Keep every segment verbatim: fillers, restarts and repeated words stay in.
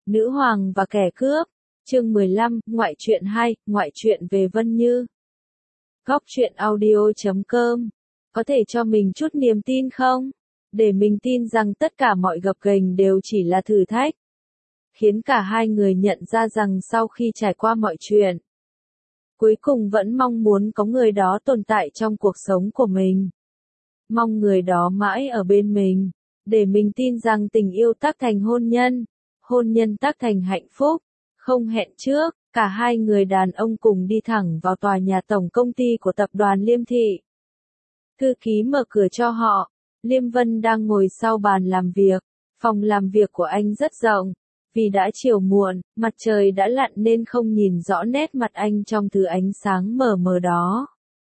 Nữ hoàng và kẻ cướp. Chương mười lăm, ngoại truyện hai, ngoại truyện về Vân Như. Góc truyện audio chấm com. Có thể cho mình chút niềm tin không? Để mình tin rằng tất cả mọi gập ghềnh đều chỉ là thử thách. Khiến cả hai người nhận ra rằng sau khi trải qua mọi chuyện, cuối cùng vẫn mong muốn có người đó tồn tại trong cuộc sống của mình. Mong người đó mãi ở bên mình, để mình tin rằng tình yêu tác thành hôn nhân, hôn nhân tác thành hạnh phúc. Không hẹn trước, cả hai người đàn ông cùng đi thẳng vào tòa nhà tổng công ty của tập đoàn Liêm Thị. Thư ký mở cửa cho họ. Liêm Vân đang ngồi sau bàn làm việc. Phòng làm việc của anh rất rộng. Vì đã chiều muộn, mặt trời đã lặn nên không nhìn rõ nét mặt anh trong thứ ánh sáng mờ mờ đó.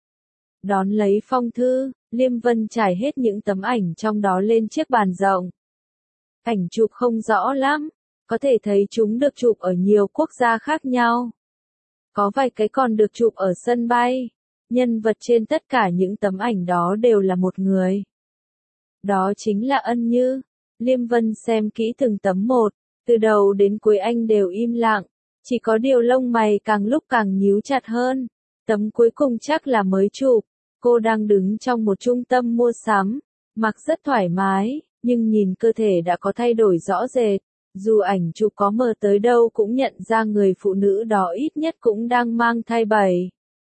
Đón lấy phong thư, Liêm Vân trải hết những tấm ảnh trong đó lên chiếc bàn rộng. Ảnh chụp không rõ lắm. Có thể thấy chúng được chụp ở nhiều quốc gia khác nhau. Có vài cái còn được chụp ở sân bay. Nhân vật trên tất cả những tấm ảnh đó đều là một người. Đó chính là Ân Như. Liêm Vân xem kỹ từng tấm một. Từ đầu đến cuối anh đều im lặng. Chỉ có điều lông mày càng lúc càng nhíu chặt hơn. Tấm cuối cùng chắc là mới chụp. Cô đang đứng trong một trung tâm mua sắm. Mặc rất thoải mái, nhưng nhìn cơ thể đã có thay đổi rõ rệt. Dù ảnh chụp có mờ tới đâu cũng nhận ra người phụ nữ đó ít nhất cũng đang mang thai bảy.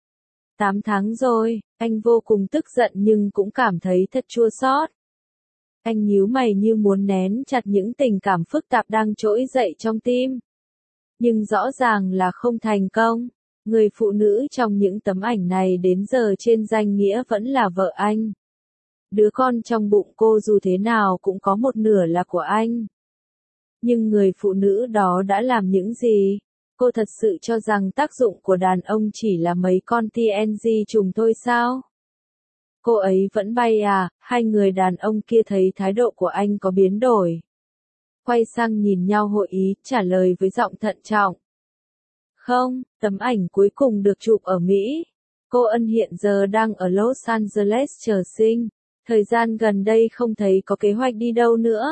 Tám tháng rồi, anh vô cùng tức giận nhưng cũng cảm thấy thật chua xót. Anh nhíu mày như muốn nén chặt những tình cảm phức tạp đang trỗi dậy trong tim. Nhưng rõ ràng là không thành công. Người phụ nữ trong những tấm ảnh này đến giờ trên danh nghĩa vẫn là vợ anh. Đứa con trong bụng cô dù thế nào cũng có một nửa là của anh. Nhưng người phụ nữ đó đã làm những gì? Cô thật sự cho rằng tác dụng của đàn ông chỉ là mấy con tê en giê trùng thôi sao? Cô ấy vẫn bay à? Hai người đàn ông kia thấy thái độ của anh có biến đổi. Quay sang nhìn nhau hội ý, trả lời với giọng thận trọng. Không, tấm ảnh cuối cùng được chụp ở Mỹ. Cô Ân hiện giờ đang ở Los Angeles chờ sinh. Thời gian gần đây không thấy có kế hoạch đi đâu nữa.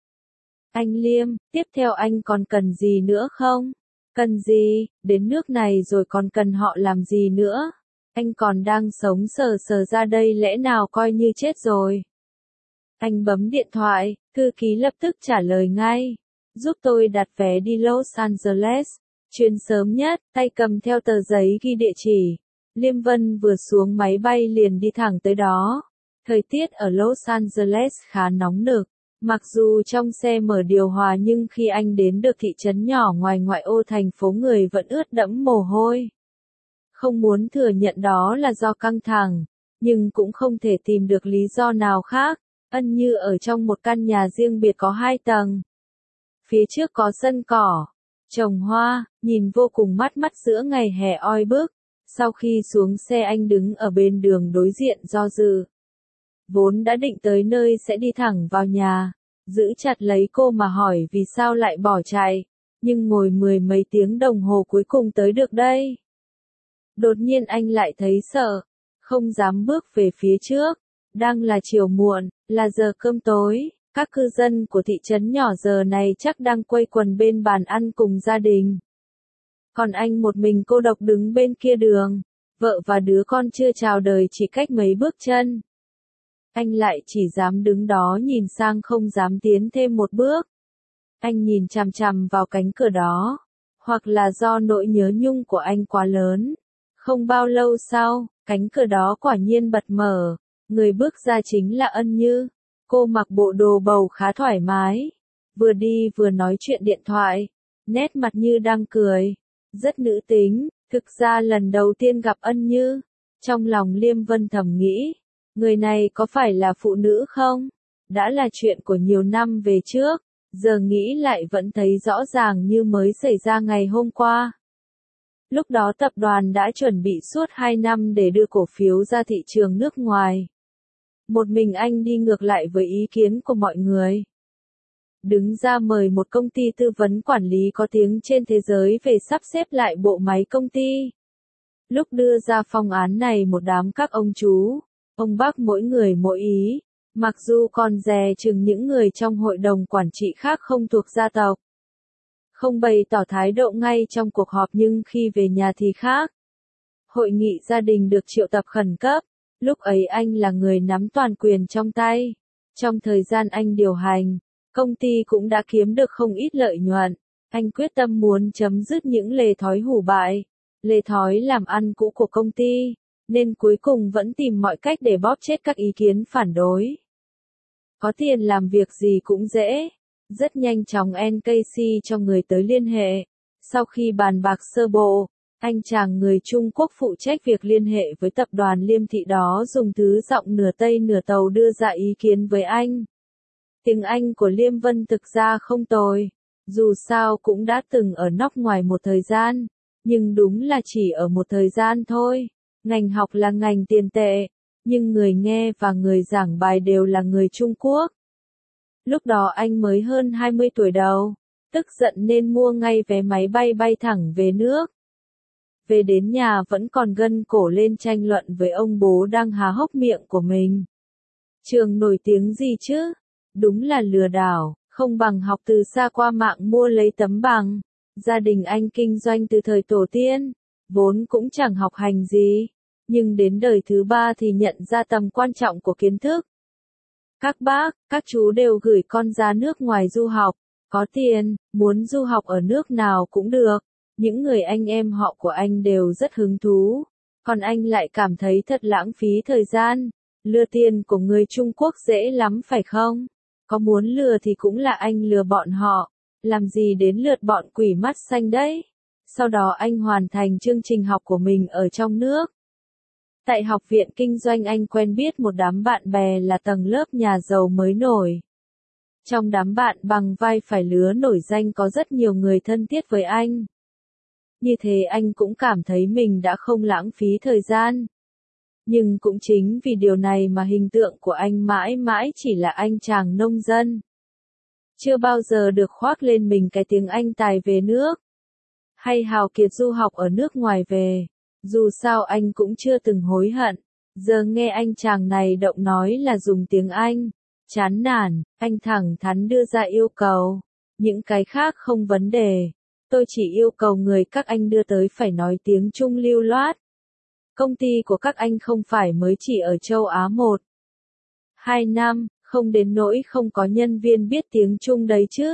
Anh Liêm, tiếp theo anh còn cần gì nữa không? Cần gì? Đến nước này rồi còn cần họ làm gì nữa? Anh còn đang sống sờ sờ ra đây lẽ nào coi như chết rồi? Anh bấm điện thoại, thư ký lập tức trả lời ngay. Giúp tôi đặt vé đi Los Angeles. Chuyến sớm nhất, tay cầm theo tờ giấy ghi địa chỉ. Liêm Vân vừa xuống máy bay liền đi thẳng tới đó. Thời tiết ở Los Angeles khá nóng nực. Mặc dù trong xe mở điều hòa nhưng khi anh đến được thị trấn nhỏ ngoài ngoại ô thành phố người vẫn ướt đẫm mồ hôi. Không muốn thừa nhận đó là do căng thẳng, nhưng cũng không thể tìm được lý do nào khác. Ân Như ở trong một căn nhà riêng biệt có hai tầng. Phía trước có sân cỏ, trồng hoa, nhìn vô cùng mát mắt giữa ngày hè oi bức. Sau khi xuống xe anh đứng ở bên đường đối diện do dự. Vốn đã định tới nơi sẽ đi thẳng vào nhà, giữ chặt lấy cô mà hỏi vì sao lại bỏ chạy, nhưng ngồi mười mấy tiếng đồng hồ cuối cùng tới được đây. Đột nhiên anh lại thấy sợ, không dám bước về phía trước, đang là chiều muộn, là giờ cơm tối, các cư dân của thị trấn nhỏ giờ này chắc đang quây quần bên bàn ăn cùng gia đình. Còn anh một mình cô độc đứng bên kia đường, vợ và đứa con chưa chào đời chỉ cách mấy bước chân. Anh lại chỉ dám đứng đó nhìn sang không dám tiến thêm một bước. Anh nhìn chằm chằm vào cánh cửa đó. Hoặc là do nỗi nhớ nhung của anh quá lớn. Không bao lâu sau, cánh cửa đó quả nhiên bật mở. Người bước ra chính là Ân Như. Cô mặc bộ đồ bầu khá thoải mái. Vừa đi vừa nói chuyện điện thoại. Nét mặt như đang cười. Rất nữ tính. Thực ra lần đầu tiên gặp Ân Như. Trong lòng Liêm Vân thầm nghĩ. Người này có phải là phụ nữ không? Đã là chuyện của nhiều năm về trước, giờ nghĩ lại vẫn thấy rõ ràng như mới xảy ra ngày hôm qua. Lúc đó tập đoàn đã chuẩn bị suốt hai năm để đưa cổ phiếu ra thị trường nước ngoài. Một mình anh đi ngược lại với ý kiến của mọi người. Đứng ra mời một công ty tư vấn quản lý có tiếng trên thế giới về sắp xếp lại bộ máy công ty. Lúc đưa ra phương án này một đám các ông chú, ông bác mỗi người mỗi ý, mặc dù còn dè chừng những người trong hội đồng quản trị khác không thuộc gia tộc. không bày tỏ thái độ ngay trong cuộc họp nhưng khi về nhà thì khác. Hội nghị gia đình được triệu tập khẩn cấp, lúc ấy anh là người nắm toàn quyền trong tay. Trong thời gian anh điều hành, công ty cũng đã kiếm được không ít lợi nhuận. Anh quyết tâm muốn chấm dứt những lề thói hủ bại, lề thói làm ăn cũ của công ty, nên cuối cùng vẫn tìm mọi cách để bóp chết các ý kiến phản đối. Có tiền làm việc gì cũng dễ. Rất nhanh chóng en ca xê cho người tới liên hệ. Sau khi bàn bạc sơ bộ, anh chàng người Trung Quốc phụ trách việc liên hệ với tập đoàn Liêm Thị đó dùng thứ giọng nửa Tây nửa Tàu đưa ra ý kiến với anh. Tiếng Anh của Liêm Vân thực ra không tồi, dù sao cũng đã từng ở nóc ngoài một thời gian, nhưng đúng là chỉ ở một thời gian thôi. Ngành học là ngành tiền tệ, nhưng người nghe và người giảng bài đều là người Trung Quốc. Lúc đó anh mới hơn hai mươi tuổi đầu, tức giận nên mua ngay vé máy bay bay thẳng về nước. Về đến nhà vẫn còn gân cổ lên tranh luận với ông bố đang há hốc miệng của mình. Trường nổi tiếng gì chứ? Đúng là lừa đảo, không bằng học từ xa qua mạng mua lấy tấm bằng. Gia đình anh kinh doanh từ thời tổ tiên, vốn cũng chẳng học hành gì, nhưng đến đời thứ ba thì nhận ra tầm quan trọng của kiến thức. Các bác, các chú đều gửi con ra nước ngoài du học, có tiền, muốn du học ở nước nào cũng được. Những người anh em họ của anh đều rất hứng thú, còn anh lại cảm thấy thật lãng phí thời gian. Lừa tiền của người Trung Quốc dễ lắm phải không? Có muốn lừa thì cũng là anh lừa bọn họ, làm gì đến lượt bọn quỷ mắt xanh đấy. Sau đó anh hoàn thành chương trình học của mình ở trong nước. Tại học viện kinh doanh anh quen biết một đám bạn bè là tầng lớp nhà giàu mới nổi. Trong đám bạn bằng vai phải lứa nổi danh có rất nhiều người thân thiết với anh. Như thế anh cũng cảm thấy mình đã không lãng phí thời gian. Nhưng cũng chính vì điều này mà hình tượng của anh mãi mãi chỉ là anh chàng nông dân. Chưa bao giờ được khoác lên mình cái tiếng Anh tài về nước. Hay hào kiệt du học ở nước ngoài về. Dù sao anh cũng chưa từng hối hận. Giờ nghe anh chàng này động nói là dùng tiếng Anh. Chán nản, anh thẳng thắn đưa ra yêu cầu. Những cái khác không vấn đề. Tôi chỉ yêu cầu người các anh đưa tới phải nói tiếng Trung lưu loát. Công ty của các anh không phải mới chỉ ở châu Á một, hai năm, không đến nỗi không có nhân viên biết tiếng Trung đấy chứ.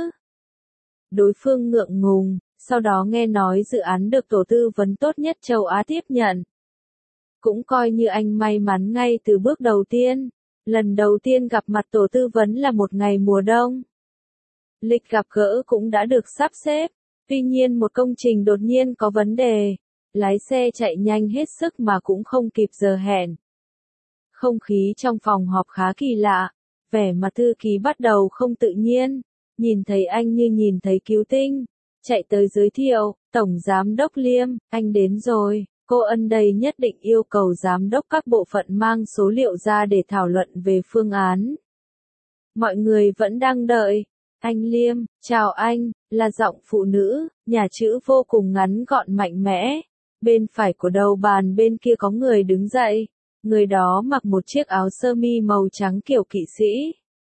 Đối phương ngượng ngùng, sau đó nghe nói dự án được tổ tư vấn tốt nhất châu Á tiếp nhận. Cũng coi như anh may mắn ngay từ bước đầu tiên. Lần đầu tiên gặp mặt tổ tư vấn là một ngày mùa đông. Lịch gặp gỡ cũng đã được sắp xếp. Tuy nhiên một công trình đột nhiên có vấn đề. Lái xe chạy nhanh hết sức mà cũng không kịp giờ hẹn. Không khí trong phòng họp khá kỳ lạ. Vẻ mặt thư ký bắt đầu không tự nhiên. Nhìn thấy anh như nhìn thấy cứu tinh. Chạy tới giới thiệu, Tổng Giám đốc Liêm, anh đến rồi. Cô Ân đây nhất định yêu cầu giám đốc các bộ phận mang số liệu ra để thảo luận về phương án. Mọi người vẫn đang đợi. Anh Liêm, chào anh, là giọng phụ nữ, nhà chữ vô cùng ngắn gọn mạnh mẽ. Bên phải của đầu bàn bên kia có người đứng dậy. Người đó mặc một chiếc áo sơ mi màu trắng kiểu kỵ sĩ.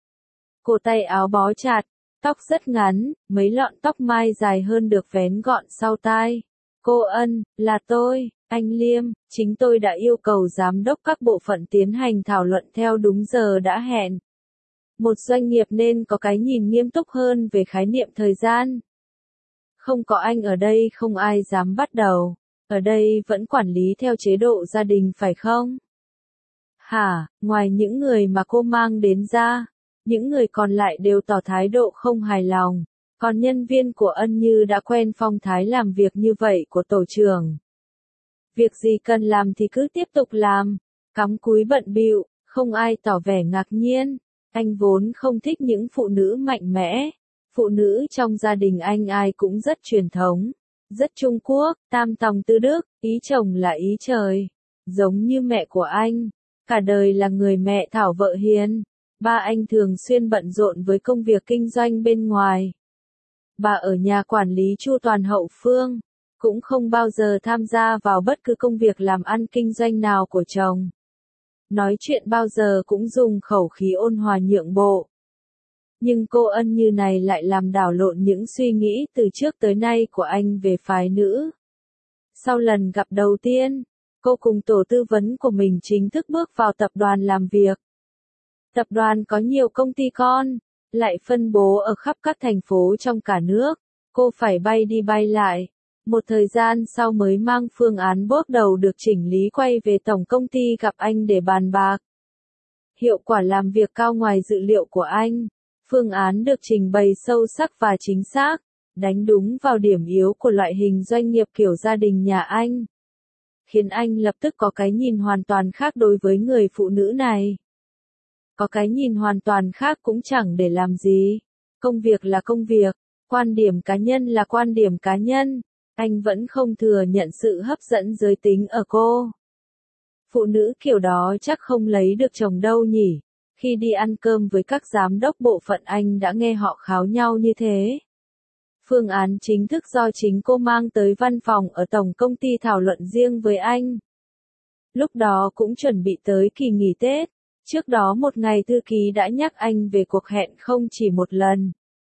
Cổ tay áo bó chặt, tóc rất ngắn, mấy lọn tóc mai dài hơn được vén gọn sau tai. Cô Ân, là tôi, anh Liêm, chính tôi đã yêu cầu giám đốc các bộ phận tiến hành thảo luận theo đúng giờ đã hẹn. Một doanh nghiệp nên có cái nhìn nghiêm túc hơn về khái niệm thời gian. Không có anh ở đây không ai dám bắt đầu. Ở đây vẫn quản lý theo chế độ gia đình phải không? Hả, ngoài những người mà cô mang đến ra, những người còn lại đều tỏ thái độ không hài lòng. Còn nhân viên của Ân như đã quen phong thái làm việc như vậy của tổ trưởng. Việc gì cần làm thì cứ tiếp tục làm. Cắm cúi bận bịu, không ai tỏ vẻ ngạc nhiên. Anh vốn không thích những phụ nữ mạnh mẽ. Phụ nữ trong gia đình anh ai cũng rất truyền thống. Rất Trung Quốc, tam tòng tứ đức, ý chồng là ý trời. Giống như mẹ của anh. Cả đời là người mẹ thảo vợ hiền. Ba anh thường xuyên bận rộn với công việc kinh doanh bên ngoài. Bà ở nhà quản lý chu toàn hậu phương, cũng không bao giờ tham gia vào bất cứ công việc làm ăn kinh doanh nào của chồng. Nói chuyện bao giờ cũng dùng khẩu khí ôn hòa nhượng bộ. Nhưng cô Ân Như này lại làm đảo lộn những suy nghĩ từ trước tới nay của anh về phái nữ. Sau lần gặp đầu tiên, cô cùng tổ tư vấn của mình chính thức bước vào tập đoàn làm việc. Tập đoàn có nhiều công ty con, lại phân bố ở khắp các thành phố trong cả nước. Cô phải bay đi bay lại. Một thời gian sau mới mang phương án bước đầu được chỉnh lý quay về tổng công ty gặp anh để bàn bạc. Hiệu quả làm việc cao ngoài dự liệu của anh. Phương án được trình bày sâu sắc và chính xác, đánh đúng vào điểm yếu của loại hình doanh nghiệp kiểu gia đình nhà anh. Khiến anh lập tức có cái nhìn hoàn toàn khác đối với người phụ nữ này. Có cái nhìn hoàn toàn khác cũng chẳng để làm gì. Công việc là công việc, quan điểm cá nhân là quan điểm cá nhân. Anh vẫn không thừa nhận sự hấp dẫn giới tính ở cô. Phụ nữ kiểu đó chắc không lấy được chồng đâu nhỉ. Khi đi ăn cơm với các giám đốc bộ phận anh đã nghe họ kháo nhau như thế. Phương án chính thức do chính cô mang tới văn phòng ở tổng công ty thảo luận riêng với anh. Lúc đó cũng chuẩn bị tới kỳ nghỉ Tết. Trước đó một ngày thư ký đã nhắc anh về cuộc hẹn không chỉ một lần.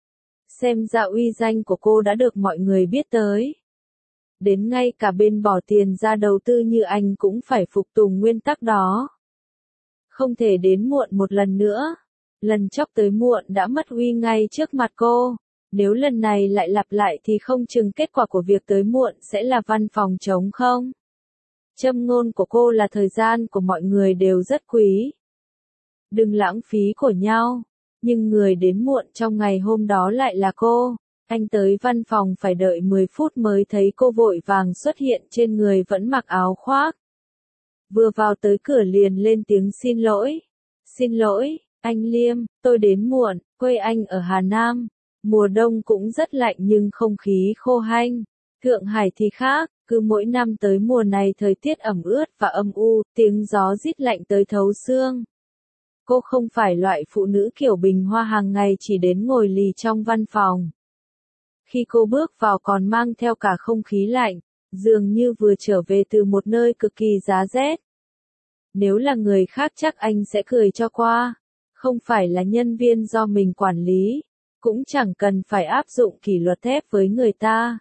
Xem ra uy danh của cô đã được mọi người biết tới. Đến ngay cả bên bỏ tiền ra đầu tư như anh cũng phải phục tùng nguyên tắc đó. Không thể đến muộn một lần nữa. Lần chóp tới muộn đã mất uy ngay trước mặt cô. Nếu lần này lại lặp lại thì không chừng kết quả của việc tới muộn sẽ là văn phòng trống không. Châm ngôn của cô là thời gian của mọi người đều rất quý. Đừng lãng phí của nhau. Nhưng người đến muộn trong ngày hôm đó lại là cô. Anh tới văn phòng phải đợi mười phút mới thấy cô vội vàng xuất hiện, trên người vẫn mặc áo khoác. Vừa vào tới cửa liền lên tiếng xin lỗi. Xin lỗi, anh Liêm, tôi đến muộn, quê anh ở Hà Nam. Mùa đông cũng rất lạnh nhưng không khí khô hanh. Thượng Hải thì khác, cứ mỗi năm tới mùa này thời tiết ẩm ướt và âm u, tiếng gió rít lạnh tới thấu xương. Cô không phải loại phụ nữ kiểu bình hoa hàng ngày chỉ đến ngồi lì trong văn phòng. Khi cô bước vào còn mang theo cả không khí lạnh, dường như vừa trở về từ một nơi cực kỳ giá rét. Nếu là người khác chắc anh sẽ cười cho qua. Không phải là nhân viên do mình quản lý, cũng chẳng cần phải áp dụng kỷ luật thép với người ta.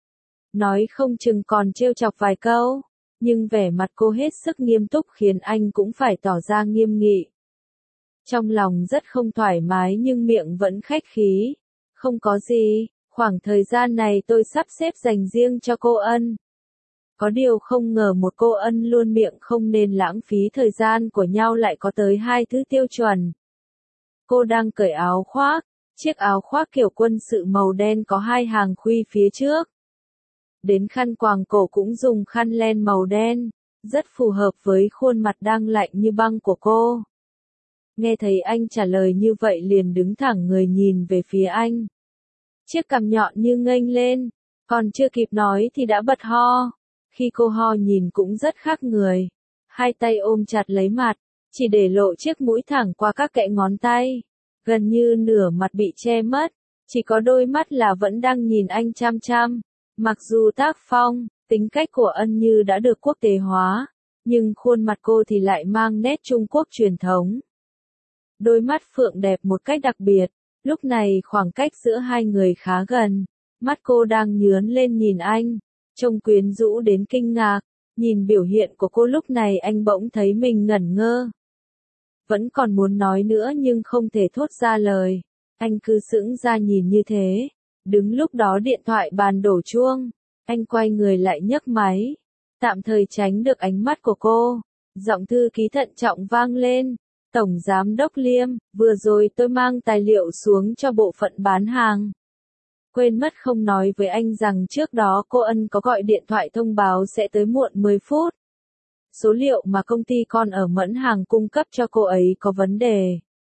Nói không chừng còn trêu chọc vài câu, nhưng vẻ mặt cô hết sức nghiêm túc khiến anh cũng phải tỏ ra nghiêm nghị. Trong lòng rất không thoải mái nhưng miệng vẫn khách khí. Không có gì, khoảng thời gian này tôi sắp xếp dành riêng cho cô Ân. Có điều không ngờ một cô Ân luôn miệng không nên lãng phí thời gian của nhau lại có tới hai thứ tiêu chuẩn. Cô đang cởi áo khoác, chiếc áo khoác kiểu quân sự màu đen có hai hàng khuy phía trước. Đến khăn quàng cổ cũng dùng khăn len màu đen, rất phù hợp với khuôn mặt đang lạnh như băng của cô. Nghe thấy anh trả lời như vậy liền đứng thẳng người nhìn về phía anh. Chiếc cằm nhọn như nghênh lên, còn chưa kịp nói thì đã bật ho. Khi cô ho nhìn cũng rất khác người. Hai tay ôm chặt lấy mặt, chỉ để lộ chiếc mũi thẳng qua các kẽ ngón tay. Gần như nửa mặt bị che mất, chỉ có đôi mắt là vẫn đang nhìn anh chăm chăm. Mặc dù tác phong, tính cách của Ân Như đã được quốc tế hóa, nhưng khuôn mặt cô thì lại mang nét Trung Quốc truyền thống. Đôi mắt phượng đẹp một cách đặc biệt, lúc này khoảng cách giữa hai người khá gần, mắt cô đang nhướn lên nhìn anh, trông quyến rũ đến kinh ngạc, nhìn biểu hiện của cô lúc này anh bỗng thấy mình ngẩn ngơ. Vẫn còn muốn nói nữa nhưng không thể thốt ra lời, anh cứ sững ra nhìn như thế, đứng lúc đó điện thoại bàn đổ chuông, anh quay người lại nhấc máy, tạm thời tránh được ánh mắt của cô, giọng thư ký thận trọng vang lên. Tổng Giám đốc Liêm, vừa rồi tôi mang tài liệu xuống cho bộ phận bán hàng. Quên mất không nói với anh rằng trước đó cô Ân có gọi điện thoại thông báo sẽ tới muộn mười phút. Số liệu mà công ty con ở Mẫn Hàng cung cấp cho cô ấy có vấn đề.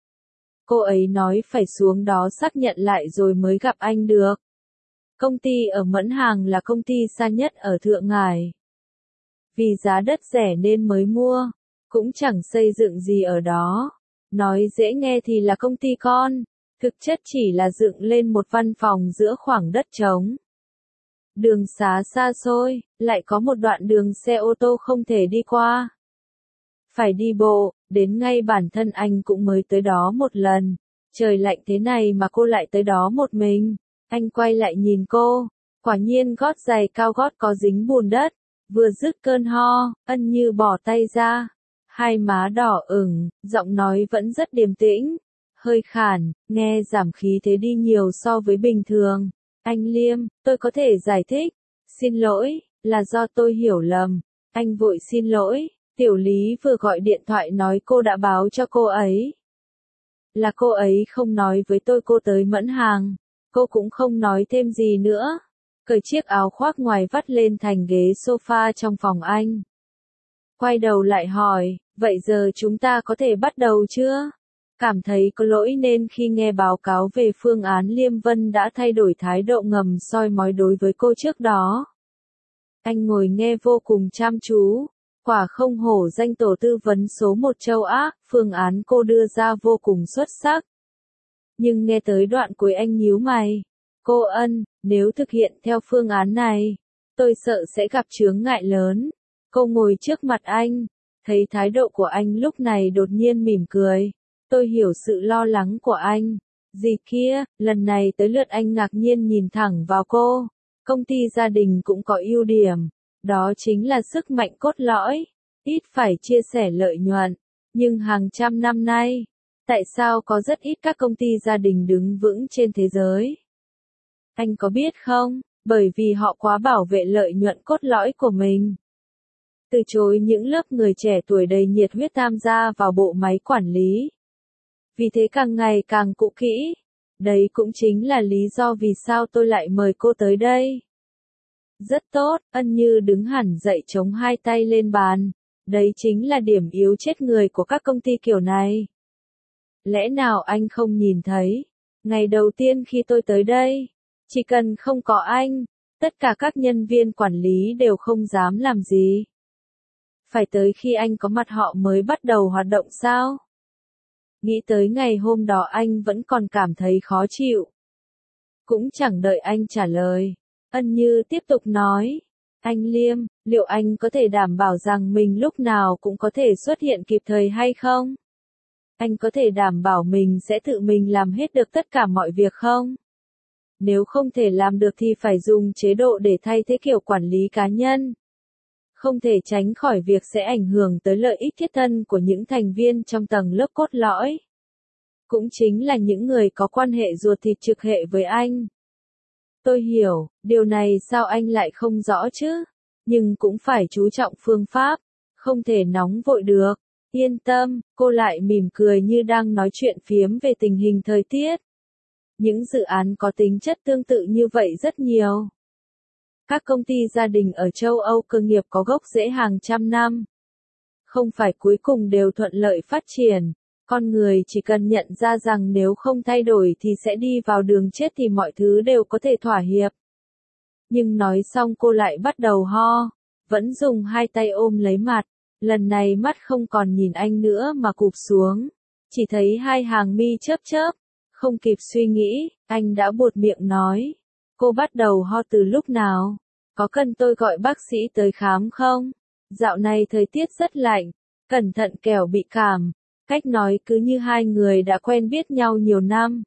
Cô ấy nói phải xuống đó xác nhận lại rồi mới gặp anh được. Công ty ở Mẫn Hàng là công ty xa nhất ở Thượng Hải. Vì giá đất rẻ nên mới mua. Cũng chẳng xây dựng gì ở đó. Nói dễ nghe thì là công ty con, thực chất chỉ là dựng lên một văn phòng giữa khoảng đất trống. Đường xá xa xôi, lại có một đoạn đường xe ô tô không thể đi qua. Phải đi bộ, đến ngay bản thân anh cũng mới tới đó một lần. Trời lạnh thế này mà cô lại tới đó một mình. Anh quay lại nhìn cô, quả nhiên gót giày cao gót có dính bùn đất. Vừa dứt cơn ho, Ân Như bỏ tay ra. Hai má đỏ ửng, giọng nói vẫn rất điềm tĩnh. Hơi khàn, nghe giảm khí thế đi nhiều so với bình thường. Anh Liêm, tôi có thể giải thích. Xin lỗi, là do tôi hiểu lầm. Anh vội xin lỗi, Tiểu Lý vừa gọi điện thoại nói cô đã báo cho cô ấy. Là cô ấy không nói với tôi cô tới Mẫn Hàng. Cô cũng không nói thêm gì nữa. Cởi chiếc áo khoác ngoài vắt lên thành ghế sofa trong phòng anh. Quay đầu lại hỏi, vậy giờ chúng ta có thể bắt đầu chưa? Cảm thấy có lỗi nên khi nghe báo cáo về phương án Liêm Vân đã thay đổi thái độ ngầm soi mói đối với cô trước đó. Anh ngồi nghe vô cùng chăm chú. Quả không hổ danh tổ tư vấn số một châu Á, phương án cô đưa ra vô cùng xuất sắc. Nhưng nghe tới đoạn cuối anh nhíu mày. Cô Ân, nếu thực hiện theo phương án này, tôi sợ sẽ gặp chướng ngại lớn. Cô ngồi trước mặt anh, thấy thái độ của anh lúc này đột nhiên mỉm cười. Tôi hiểu sự lo lắng của anh. Gì kia, lần này tới lượt anh ngạc nhiên nhìn thẳng vào cô. Công ty gia đình cũng có ưu điểm. Đó chính là sức mạnh cốt lõi. Ít phải chia sẻ lợi nhuận. Nhưng hàng trăm năm nay, tại sao có rất ít các công ty gia đình đứng vững trên thế giới? Anh có biết không, bởi vì họ quá bảo vệ lợi nhuận cốt lõi của mình. Từ chối những lớp người trẻ tuổi đầy nhiệt huyết tham gia vào bộ máy quản lý. Vì thế càng ngày càng cũ kỹ. Đấy cũng chính là lý do vì sao tôi lại mời cô tới đây. Rất tốt, Ân Như đứng hẳn dậy chống hai tay lên bàn. Đấy chính là điểm yếu chết người của các công ty kiểu này. Lẽ nào anh không nhìn thấy? Ngày đầu tiên khi tôi tới đây, chỉ cần không có anh, tất cả các nhân viên quản lý đều không dám làm gì. Phải tới khi anh có mặt họ mới bắt đầu hoạt động sao? Nghĩ tới ngày hôm đó anh vẫn còn cảm thấy khó chịu. Cũng chẳng đợi anh trả lời. Ân Như tiếp tục nói. Anh Liêm, liệu anh có thể đảm bảo rằng mình lúc nào cũng có thể xuất hiện kịp thời hay không? Anh có thể đảm bảo mình sẽ tự mình làm hết được tất cả mọi việc không? Nếu không thể làm được thì phải dùng chế độ để thay thế kiểu quản lý cá nhân. Không thể tránh khỏi việc sẽ ảnh hưởng tới lợi ích thiết thân của những thành viên trong tầng lớp cốt lõi. Cũng chính là những người có quan hệ ruột thịt trực hệ với anh. Tôi hiểu, điều này sao anh lại không rõ chứ? Nhưng cũng phải chú trọng phương pháp, không thể nóng vội được. Yên tâm, cô lại mỉm cười như đang nói chuyện phiếm về tình hình thời tiết. Những dự án có tính chất tương tự như vậy rất nhiều. Các công ty gia đình ở châu Âu cơ nghiệp có gốc rễ hàng trăm năm. Không phải cuối cùng đều thuận lợi phát triển. Con người chỉ cần nhận ra rằng nếu không thay đổi thì sẽ đi vào đường chết thì mọi thứ đều có thể thỏa hiệp. Nhưng nói xong cô lại bắt đầu ho. Vẫn dùng hai tay ôm lấy mặt. Lần này mắt không còn nhìn anh nữa mà cụp xuống. Chỉ thấy hai hàng mi chớp chớp. Không kịp suy nghĩ, anh đã buột miệng nói. Cô bắt đầu ho từ lúc nào? Có cần tôi gọi bác sĩ tới khám không? Dạo này thời tiết rất lạnh. Cẩn thận kẻo bị cảm. Cách nói cứ như hai người đã quen biết nhau nhiều năm.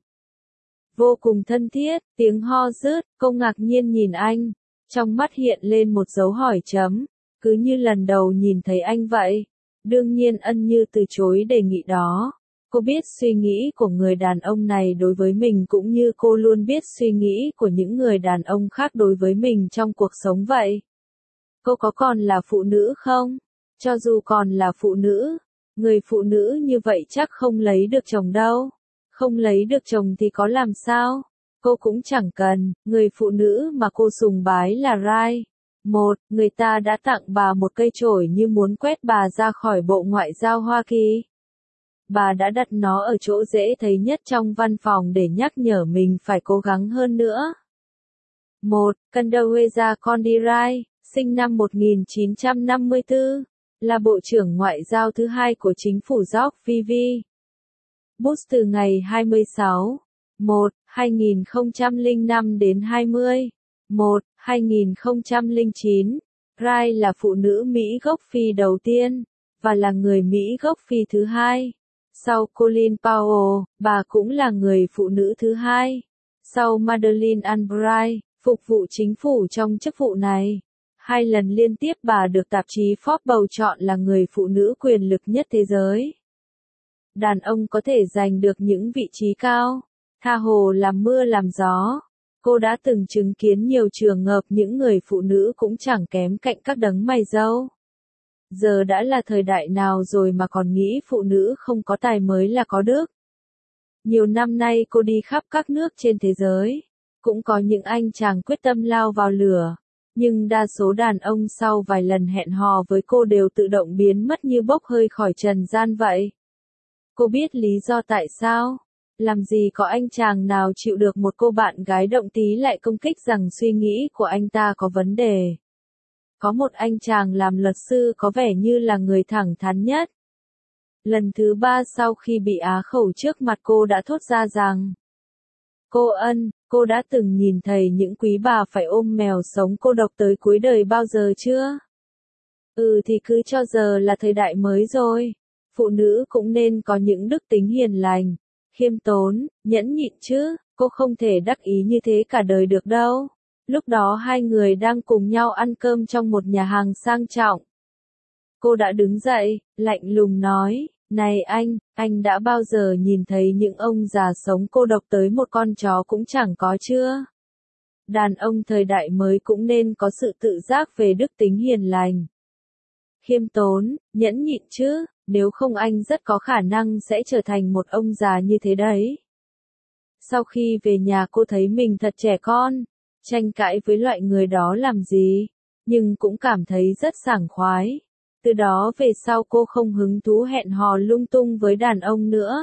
Vô cùng thân thiết, tiếng ho rứt, cô ngạc nhiên nhìn anh. Trong mắt hiện lên một dấu hỏi chấm. Cứ như lần đầu nhìn thấy anh vậy. Đương nhiên Ân Như từ chối đề nghị đó. Cô biết suy nghĩ của người đàn ông này đối với mình cũng như cô luôn biết suy nghĩ của những người đàn ông khác đối với mình trong cuộc sống vậy. Cô có còn là phụ nữ không? Cho dù còn là phụ nữ, người phụ nữ như vậy chắc không lấy được chồng đâu. Không lấy được chồng thì có làm sao? Cô cũng chẳng cần, người phụ nữ mà cô sùng bái là Rai. Một, người ta đã tặng bà một cây chổi như muốn quét bà ra khỏi Bộ Ngoại giao Hoa Kỳ. Bà đã đặt nó ở chỗ dễ thấy nhất trong văn phòng để nhắc nhở mình phải cố gắng hơn nữa. Một, Condoleezza Rice, sinh năm một nghìn chín trăm năm mươi tư, là Bộ trưởng Ngoại giao thứ hai của chính phủ George Vivi. Bush từ ngày hai mươi sáu, một, hai nghìn không trăm lẻ năm đến hai mươi, một, hai nghìn không trăm lẻ chín. Rice là phụ nữ Mỹ gốc Phi đầu tiên, và là người Mỹ gốc Phi thứ hai. Sau Colin Powell, bà cũng là người phụ nữ thứ hai, sau Madeleine Albright, phục vụ chính phủ trong chức vụ này. Hai lần liên tiếp bà được tạp chí Forbes bầu chọn là người phụ nữ quyền lực nhất thế giới. Đàn ông có thể giành được những vị trí cao, tha hồ làm mưa làm gió. Cô đã từng chứng kiến nhiều trường hợp những người phụ nữ cũng chẳng kém cạnh các đấng mày râu. Giờ đã là thời đại nào rồi mà còn nghĩ phụ nữ không có tài mới là có đức. Nhiều năm nay cô đi khắp các nước trên thế giới. Cũng có những anh chàng quyết tâm lao vào lửa. Nhưng đa số đàn ông sau vài lần hẹn hò với cô đều tự động biến mất như bốc hơi khỏi trần gian vậy. Cô biết lý do tại sao? Làm gì có anh chàng nào chịu được một cô bạn gái động tí lại công kích rằng suy nghĩ của anh ta có vấn đề. Có một anh chàng làm luật sư có vẻ như là người thẳng thắn nhất. Lần thứ ba sau khi bị á khẩu trước mặt cô đã thốt ra rằng: Cô Ân, cô đã từng nhìn thấy những quý bà phải ôm mèo sống cô độc tới cuối đời bao giờ chưa? Ừ thì cứ cho giờ là thời đại mới rồi. Phụ nữ cũng nên có những đức tính hiền lành, khiêm tốn, nhẫn nhịn chứ, cô không thể đắc ý như thế cả đời được đâu. Lúc đó hai người đang cùng nhau ăn cơm trong một nhà hàng sang trọng. Cô đã đứng dậy, lạnh lùng nói: Này anh, anh đã bao giờ nhìn thấy những ông già sống cô độc tới một con chó cũng chẳng có chưa? Đàn ông thời đại mới cũng nên có sự tự giác về đức tính hiền lành, khiêm tốn, nhẫn nhịn chứ, nếu không anh rất có khả năng sẽ trở thành một ông già như thế đấy. Sau khi về nhà cô thấy mình thật trẻ con, tranh cãi với loại người đó làm gì, nhưng cũng cảm thấy rất sảng khoái. Từ đó về sau cô không hứng thú hẹn hò lung tung với đàn ông nữa.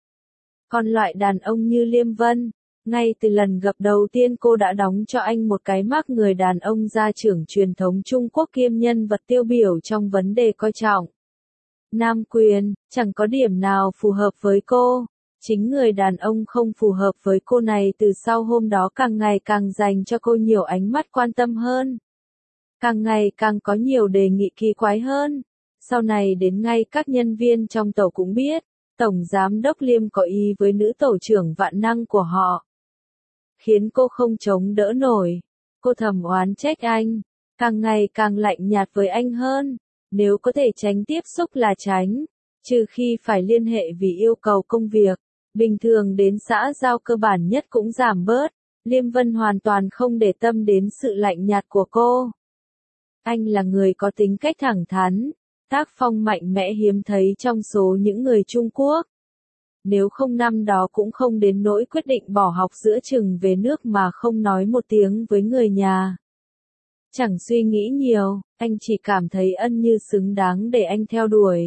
Còn loại đàn ông như Liêm Vân, ngay từ lần gặp đầu tiên cô đã đóng cho anh một cái mác người đàn ông gia trưởng truyền thống Trung Quốc kiêm nhân vật tiêu biểu trong vấn đề coi trọng nam quyền, chẳng có điểm nào phù hợp với cô. Chính người đàn ông không phù hợp với cô này từ sau hôm đó càng ngày càng dành cho cô nhiều ánh mắt quan tâm hơn. Càng ngày càng có nhiều đề nghị kỳ quái hơn. Sau này đến ngay các nhân viên trong tổ cũng biết, Tổng Giám đốc Liêm có ý với nữ tổ trưởng vạn năng của họ. Khiến cô không chống đỡ nổi. Cô thầm oán trách anh, càng ngày càng lạnh nhạt với anh hơn. Nếu có thể tránh tiếp xúc là tránh, trừ khi phải liên hệ vì yêu cầu công việc. Bình thường đến xã giao cơ bản nhất cũng giảm bớt. Liêm Vân hoàn toàn không để tâm đến sự lạnh nhạt của cô. Anh là người có tính cách thẳng thắn, tác phong mạnh mẽ hiếm thấy trong số những người Trung Quốc. Nếu không năm đó cũng không đến nỗi quyết định bỏ học giữa chừng về nước mà không nói một tiếng với người nhà. Chẳng suy nghĩ nhiều, anh chỉ cảm thấy Ân Như xứng đáng để anh theo đuổi.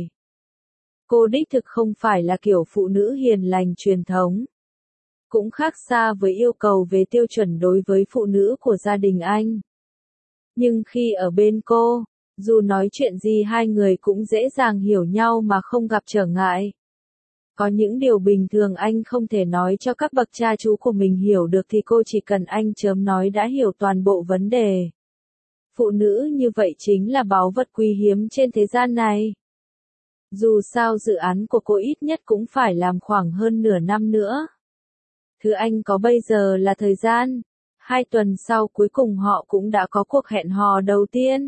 Cô đích thực không phải là kiểu phụ nữ hiền lành truyền thống. Cũng khác xa với yêu cầu về tiêu chuẩn đối với phụ nữ của gia đình anh. Nhưng khi ở bên cô, dù nói chuyện gì hai người cũng dễ dàng hiểu nhau mà không gặp trở ngại. Có những điều bình thường anh không thể nói cho các bậc cha chú của mình hiểu được thì cô chỉ cần anh chớm nói đã hiểu toàn bộ vấn đề. Phụ nữ như vậy chính là báu vật quý hiếm trên thế gian này. Dù sao dự án của cô ít nhất cũng phải làm khoảng hơn nửa năm nữa. Thứ anh có bây giờ là thời gian. Hai tuần sau cuối cùng họ cũng đã có cuộc hẹn hò đầu tiên.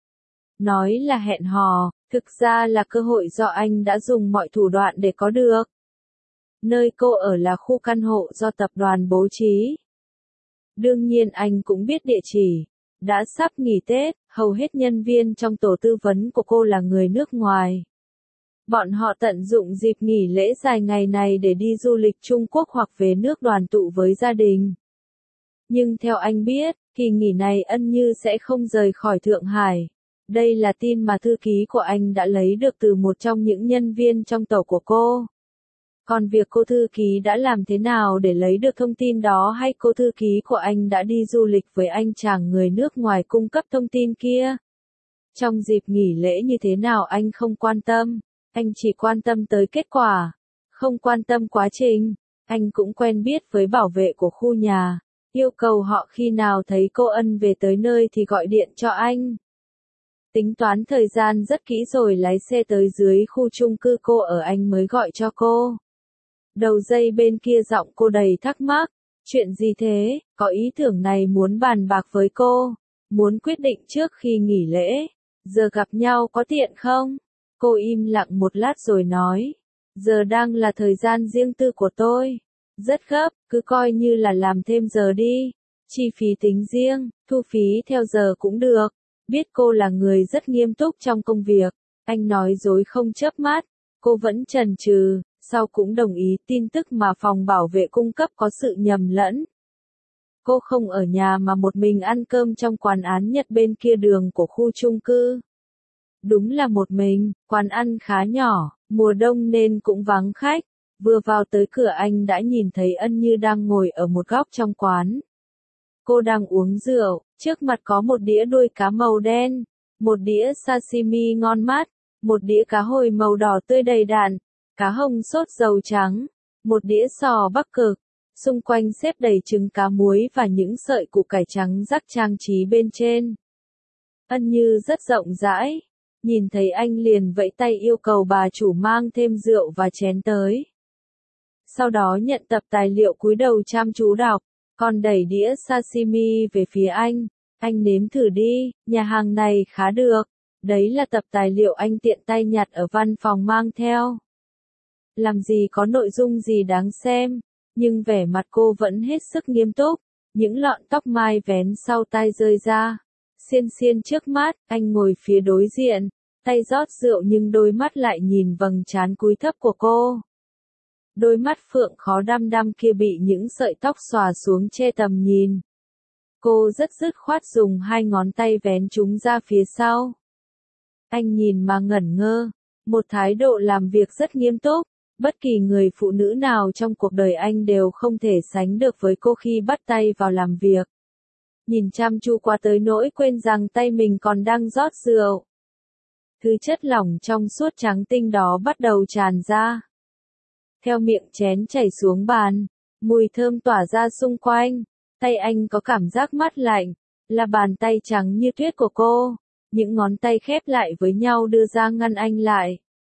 Nói là hẹn hò, thực ra là cơ hội do anh đã dùng mọi thủ đoạn để có được. Nơi cô ở là khu căn hộ do tập đoàn bố trí. Đương nhiên anh cũng biết địa chỉ. Đã sắp nghỉ Tết, hầu hết nhân viên trong tổ tư vấn của cô là người nước ngoài. Bọn họ tận dụng dịp nghỉ lễ dài ngày này để đi du lịch Trung Quốc hoặc về nước đoàn tụ với gia đình. Nhưng theo anh biết, kỳ nghỉ này Ân Như sẽ không rời khỏi Thượng Hải. Đây là tin mà thư ký của anh đã lấy được từ một trong những nhân viên trong tổ của cô. Còn việc cô thư ký đã làm thế nào để lấy được thông tin đó hay cô thư ký của anh đã đi du lịch với anh chàng người nước ngoài cung cấp thông tin kia? Trong dịp nghỉ lễ như thế nào anh không quan tâm, anh chỉ quan tâm tới kết quả, không quan tâm quá trình. Anh cũng quen biết với bảo vệ của khu nhà, yêu cầu họ khi nào thấy cô Ân về tới nơi thì gọi điện cho anh. Tính toán thời gian rất kỹ rồi lái xe tới dưới khu chung cư cô ở anh mới gọi cho cô. Đầu dây bên kia giọng cô đầy thắc mắc. Chuyện gì thế, có ý tưởng này muốn bàn bạc với cô. Muốn quyết định trước khi nghỉ lễ. Giờ gặp nhau có tiện không? Cô im lặng một lát rồi nói. Giờ đang là thời gian riêng tư của tôi. Rất gấp, cứ coi như là làm thêm giờ đi. Chi phí tính riêng, thu phí theo giờ cũng được. Biết cô là người rất nghiêm túc trong công việc. Anh nói dối không chớp mắt. Cô vẫn chần chừ, sau cũng đồng ý. Tin tức mà phòng bảo vệ cung cấp có sự nhầm lẫn. Cô không ở nhà mà một mình ăn cơm trong quán án Nhật bên kia đường của khu chung cư. Đúng là một mình, quán ăn khá nhỏ, mùa đông nên cũng vắng khách. Vừa vào tới cửa anh đã nhìn thấy Ân Như đang ngồi ở một góc trong quán. Cô đang uống rượu, trước mặt có một đĩa đuôi cá màu đen, một đĩa sashimi ngon mát, một đĩa cá hồi màu đỏ tươi đầy đặn, cá hồng sốt dầu trắng, một đĩa sò Bắc Cực, xung quanh xếp đầy trứng cá muối và những sợi củ cải trắng rắc trang trí bên trên. Ân Như rất rộng rãi, nhìn thấy anh liền vẫy tay yêu cầu bà chủ mang thêm rượu và chén tới. Sau đó nhận tập tài liệu cúi đầu chăm chú đọc, còn đẩy đĩa sashimi về phía anh. Anh nếm thử đi, nhà hàng này khá được. Đấy là tập tài liệu anh tiện tay nhặt ở văn phòng mang theo. Làm gì có nội dung gì đáng xem, nhưng vẻ mặt cô vẫn hết sức nghiêm túc. Những lọn tóc mai vén sau tai rơi ra. Xiên xiên trước mắt, anh ngồi phía đối diện, tay rót rượu nhưng đôi mắt lại nhìn vầng trán cúi thấp của cô. Đôi mắt phượng khó đăm đăm kia bị những sợi tóc xòa xuống che tầm nhìn. Cô rất dứt khoát dùng hai ngón tay vén chúng ra phía sau. Anh nhìn mà ngẩn ngơ, một thái độ làm việc rất nghiêm túc. Bất kỳ người phụ nữ nào trong cuộc đời anh đều không thể sánh được với cô khi bắt tay vào làm việc. Nhìn chăm chú qua tới nỗi quên rằng tay mình còn đang rót rượu. Thứ chất lỏng trong suốt trắng tinh đó bắt đầu tràn ra. Theo miệng chén chảy xuống bàn, mùi thơm tỏa ra xung quanh, tay anh có cảm giác mát lạnh, là bàn tay trắng như tuyết của cô, những ngón tay khép lại với nhau đưa ra ngăn anh lại.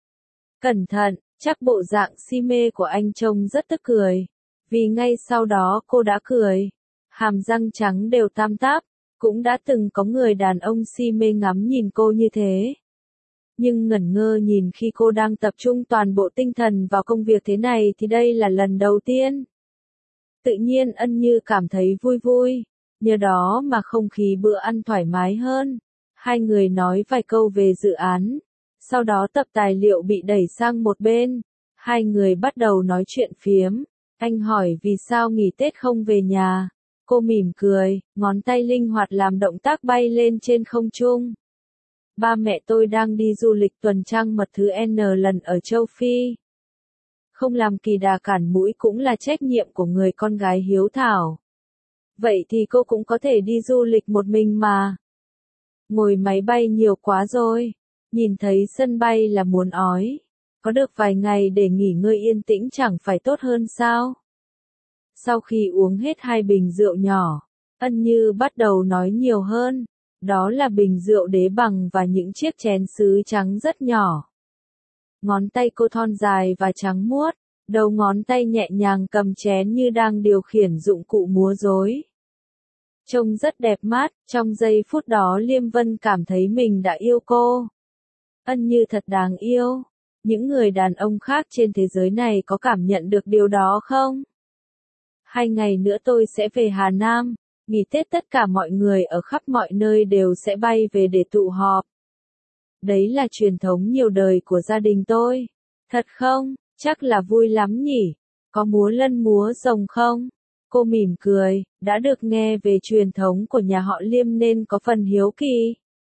Cẩn thận, chắc bộ dạng si mê của anh trông rất tức cười, vì ngay sau đó cô đã cười, hàm răng trắng đều tam táp, cũng đã từng có người đàn ông si mê ngắm nhìn cô như thế. Nhưng ngẩn ngơ nhìn khi cô đang tập trung toàn bộ tinh thần vào công việc thế này thì đây là lần đầu tiên. Tự nhiên Ân Như cảm thấy vui vui, nhờ đó mà không khí bữa ăn thoải mái hơn. Hai người nói vài câu về dự án, sau đó tập tài liệu bị đẩy sang một bên. Hai người bắt đầu nói chuyện phiếm, anh hỏi vì sao nghỉ Tết không về nhà. Cô mỉm cười, ngón tay linh hoạt làm động tác bay lên trên không trung. Ba mẹ tôi đang đi du lịch tuần trăng mật thứ N lần ở châu Phi. Không làm kỳ đà cản mũi cũng là trách nhiệm của người con gái hiếu thảo. Vậy thì cô cũng có thể đi du lịch một mình mà. Ngồi máy bay nhiều quá rồi, nhìn thấy sân bay là muốn ói. Có được vài ngày để nghỉ ngơi yên tĩnh chẳng phải tốt hơn sao? Sau khi uống hết hai bình rượu nhỏ, Ân Như bắt đầu nói nhiều hơn. Đó là bình rượu đế bằng và những chiếc chén sứ trắng rất nhỏ. Ngón tay cô thon dài và trắng muốt, đầu ngón tay nhẹ nhàng cầm chén như đang điều khiển dụng cụ múa rối. Trông rất đẹp mắt, trong giây phút đó Liêm Vân cảm thấy mình đã yêu cô. Ân Như thật đáng yêu. Những người đàn ông khác trên thế giới này có cảm nhận được điều đó không? Hai ngày nữa tôi sẽ về Hà Nam. Nghỉ Tết tất cả mọi người ở khắp mọi nơi đều sẽ bay về để tụ họp. Đấy là truyền thống nhiều đời của gia đình tôi. Thật không? Chắc là vui lắm nhỉ? Có múa lân múa rồng không? Cô mỉm cười, đã được nghe về truyền thống của nhà họ Liêm nên có phần hiếu kỳ.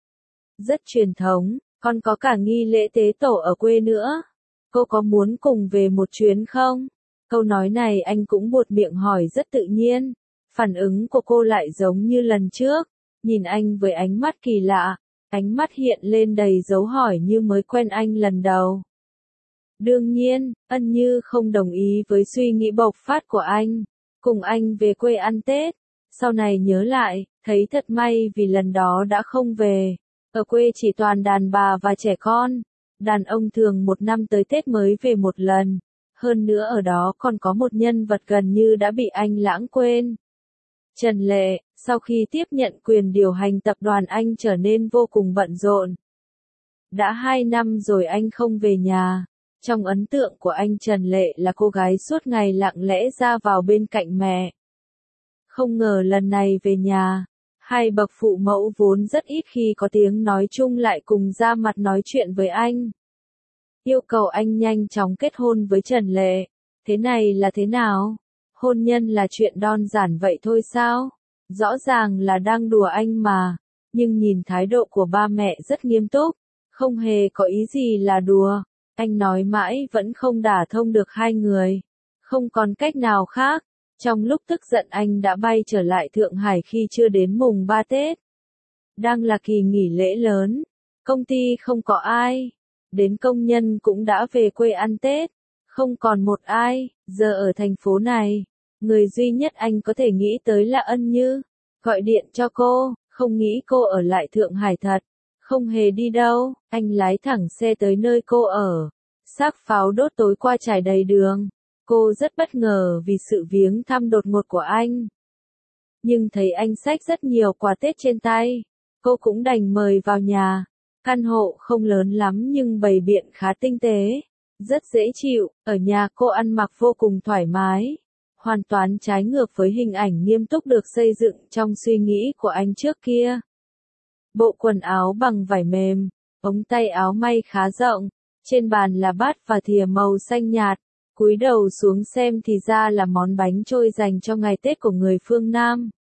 Rất truyền thống, còn có cả nghi lễ tế tổ ở quê nữa. Cô có muốn cùng về một chuyến không? Câu nói này anh cũng buột miệng hỏi rất tự nhiên. Phản ứng của cô lại giống như lần trước, nhìn anh với ánh mắt kỳ lạ, ánh mắt hiện lên đầy dấu hỏi như mới quen anh lần đầu. Đương nhiên, Ân Như không đồng ý với suy nghĩ bộc phát của anh, cùng anh về quê ăn Tết, sau này nhớ lại, thấy thật may vì lần đó đã không về, Ở quê chỉ toàn đàn bà và trẻ con. Đàn ông thường một năm tới Tết mới về một lần. Hơn nữa ở đó còn có một nhân vật gần như đã bị anh lãng quên. Trần Lệ, sau khi tiếp nhận quyền điều hành tập đoàn anh trở nên vô cùng bận rộn. Đã hai năm rồi anh không về nhà. Trong ấn tượng của anh Trần Lệ là cô gái suốt ngày lặng lẽ ra vào bên cạnh mẹ. Không ngờ lần này về nhà, hai bậc phụ mẫu vốn rất ít khi có tiếng nói chung lại cùng ra mặt nói chuyện với anh. Yêu cầu anh nhanh chóng kết hôn với Trần Lệ. Thế này là thế nào? Hôn nhân là chuyện đơn giản vậy thôi sao? Rõ ràng là đang đùa anh mà. Nhưng nhìn thái độ của ba mẹ rất nghiêm túc. Không hề có ý gì là đùa. Anh nói mãi vẫn không đả thông được hai người. Không còn cách nào khác. Trong lúc tức giận anh đã bay trở lại Thượng Hải khi chưa đến mùng ba Tết. Đang là kỳ nghỉ lễ lớn. Công ty không có ai. Đến công nhân cũng đã về quê ăn Tết. Không còn một ai. Giờ ở thành phố này, người duy nhất anh có thể nghĩ tới là Ân Như. Gọi điện cho cô, không nghĩ cô ở lại Thượng Hải thật. Không hề đi đâu, anh lái thẳng xe tới nơi cô ở. Xác pháo đốt tối qua trải đầy đường. Cô rất bất ngờ vì sự viếng thăm đột ngột của anh. Nhưng thấy anh xách rất nhiều quà Tết trên tay. Cô cũng đành mời vào nhà. Căn hộ không lớn lắm nhưng bày biện khá tinh tế. Rất dễ chịu, ở nhà cô ăn mặc vô cùng thoải mái. Hoàn toàn trái ngược với hình ảnh nghiêm túc được xây dựng trong suy nghĩ của anh trước kia. Bộ quần áo bằng vải mềm, ống tay áo may khá rộng, trên bàn là bát và thìa màu xanh nhạt, cúi đầu xuống xem thì ra là món bánh trôi dành cho ngày Tết của người phương Nam.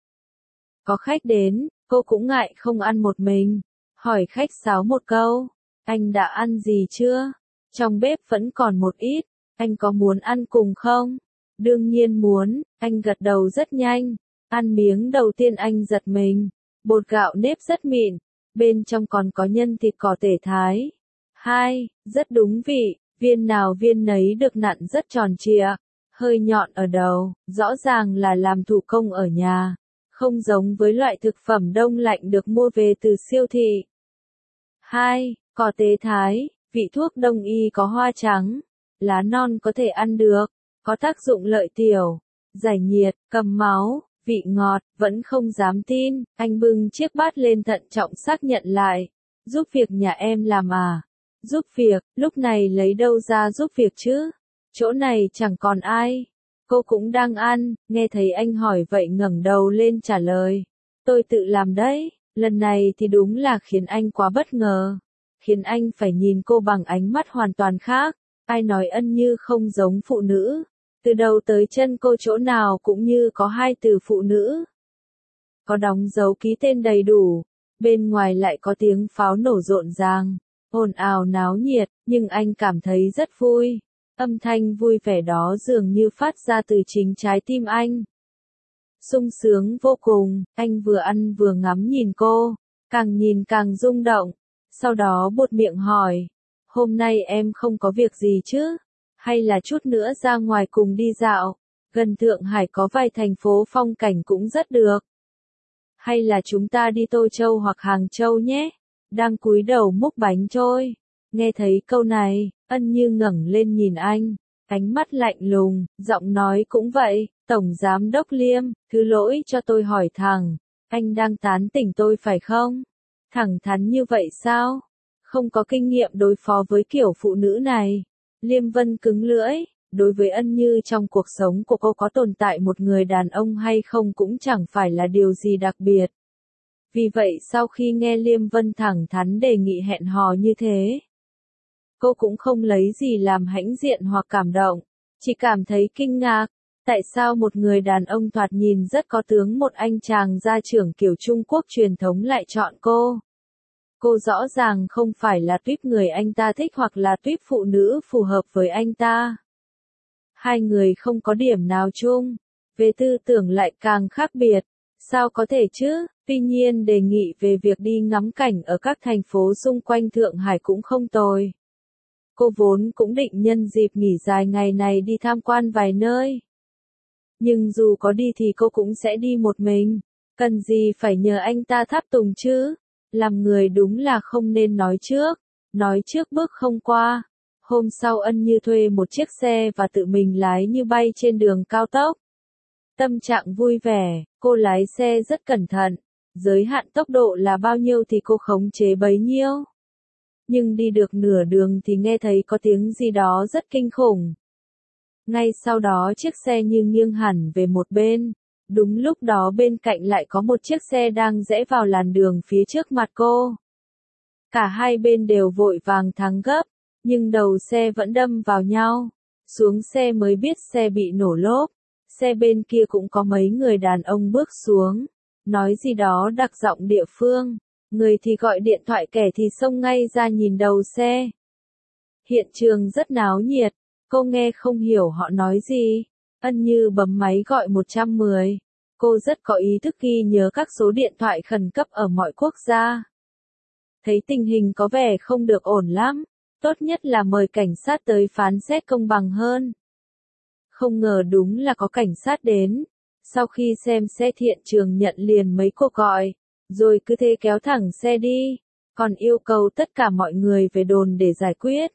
Có khách đến, cô cũng ngại không ăn một mình, hỏi khách sáo một câu, anh đã ăn gì chưa? Trong bếp vẫn còn một ít, anh có muốn ăn cùng không? Đương nhiên muốn, anh gật đầu rất nhanh, ăn miếng đầu tiên anh giật mình. Bột gạo nếp rất mịn, bên trong còn có nhân thịt cỏ tể thái. Hai, rất đúng vị, viên nào viên nấy được nặn rất tròn trịa, hơi nhọn ở đầu, rõ ràng là làm thủ công ở nhà, không giống với loại thực phẩm đông lạnh được mua về từ siêu thị. Hai, cỏ tể thái, vị thuốc đông y có hoa trắng, lá non có thể ăn được, có tác dụng lợi tiểu, giải nhiệt, cầm máu. Vị ngọt, vẫn không dám tin, anh bưng chiếc bát lên thận trọng xác nhận lại. Giúp việc nhà em làm à? Giúp việc, lúc này lấy đâu ra giúp việc chứ? Chỗ này chẳng còn ai. Cô cũng đang ăn, nghe thấy anh hỏi vậy ngẩng đầu lên trả lời. Tôi tự làm đấy, lần này thì đúng là khiến anh quá bất ngờ. Khiến anh phải nhìn cô bằng ánh mắt hoàn toàn khác. Ai nói Ân Như không giống phụ nữ? Từ đầu tới chân cô chỗ nào cũng như có hai từ phụ nữ. Có đóng dấu ký tên đầy đủ, bên ngoài lại có tiếng pháo nổ rộn ràng, ồn ào náo nhiệt, nhưng anh cảm thấy rất vui. Âm thanh vui vẻ đó dường như phát ra từ chính trái tim anh. Sung sướng vô cùng, anh vừa ăn vừa ngắm nhìn cô, càng nhìn càng rung động. Sau đó buột miệng hỏi, hôm nay em không có việc gì chứ? Hay là chút nữa ra ngoài cùng đi dạo, gần Thượng Hải có vài thành phố phong cảnh cũng rất được. Hay là chúng ta đi Tô Châu hoặc Hàng Châu nhé, đang cúi đầu múc bánh trôi. Nghe thấy câu này, Ân Như ngẩng lên nhìn anh, ánh mắt lạnh lùng, giọng nói cũng vậy, Tổng Giám đốc Liêm, thứ lỗi cho tôi hỏi thẳng, anh đang tán tỉnh tôi phải không? Thẳng thắn như vậy sao? Không có kinh nghiệm đối phó với kiểu phụ nữ này. Liêm Vân cứng lưỡi, đối với Ân Như trong cuộc sống của cô có tồn tại một người đàn ông hay không cũng chẳng phải là điều gì đặc biệt. Vì vậy sau khi nghe Liêm Vân thẳng thắn đề nghị hẹn hò như thế, cô cũng không lấy gì làm hãnh diện hoặc cảm động, chỉ cảm thấy kinh ngạc. Tại sao một người đàn ông thoạt nhìn rất có tướng, một anh chàng gia trưởng kiểu Trung Quốc truyền thống lại chọn cô? Cô rõ ràng không phải là tuýp người anh ta thích hoặc là tuýp phụ nữ phù hợp với anh ta. Hai người không có điểm nào chung, về tư tưởng lại càng khác biệt. Sao có thể chứ? Tuy nhiên đề nghị về việc đi ngắm cảnh ở các thành phố xung quanh Thượng Hải cũng không tồi. Cô vốn cũng định nhân dịp nghỉ dài ngày này đi tham quan vài nơi. Nhưng dù có đi thì cô cũng sẽ đi một mình. Cần gì phải nhờ anh ta tháp tùng chứ? Làm người đúng là không nên nói trước, nói trước bước không qua. Hôm sau Ân Như thuê một chiếc xe và tự mình lái như bay trên đường cao tốc. Tâm trạng vui vẻ, cô lái xe rất cẩn thận, giới hạn tốc độ là bao nhiêu thì cô khống chế bấy nhiêu. Nhưng đi được nửa đường thì nghe thấy có tiếng gì đó rất kinh khủng. Ngay sau đó chiếc xe như nghiêng hẳn về một bên. Đúng lúc đó bên cạnh lại có một chiếc xe đang rẽ vào làn đường phía trước mặt cô. Cả hai bên đều vội vàng thắng gấp, nhưng đầu xe vẫn đâm vào nhau. Xuống xe mới biết xe bị nổ lốp. Xe bên kia cũng có mấy người đàn ông bước xuống, nói gì đó đặc giọng địa phương. Người thì gọi điện thoại, kẻ thì xông ngay ra nhìn đầu xe. Hiện trường rất náo nhiệt, cô nghe không hiểu họ nói gì. Ân Như bấm máy gọi một trăm mười. Cô rất có ý thức ghi nhớ các số điện thoại khẩn cấp ở mọi quốc gia. Thấy tình hình có vẻ không được ổn lắm, tốt nhất là mời cảnh sát tới phán xét công bằng hơn. Không ngờ đúng là có cảnh sát đến. Sau khi xem xét hiện trường nhận liền mấy cuộc gọi, rồi cứ thế kéo thẳng xe đi, còn yêu cầu tất cả mọi người về đồn để giải quyết.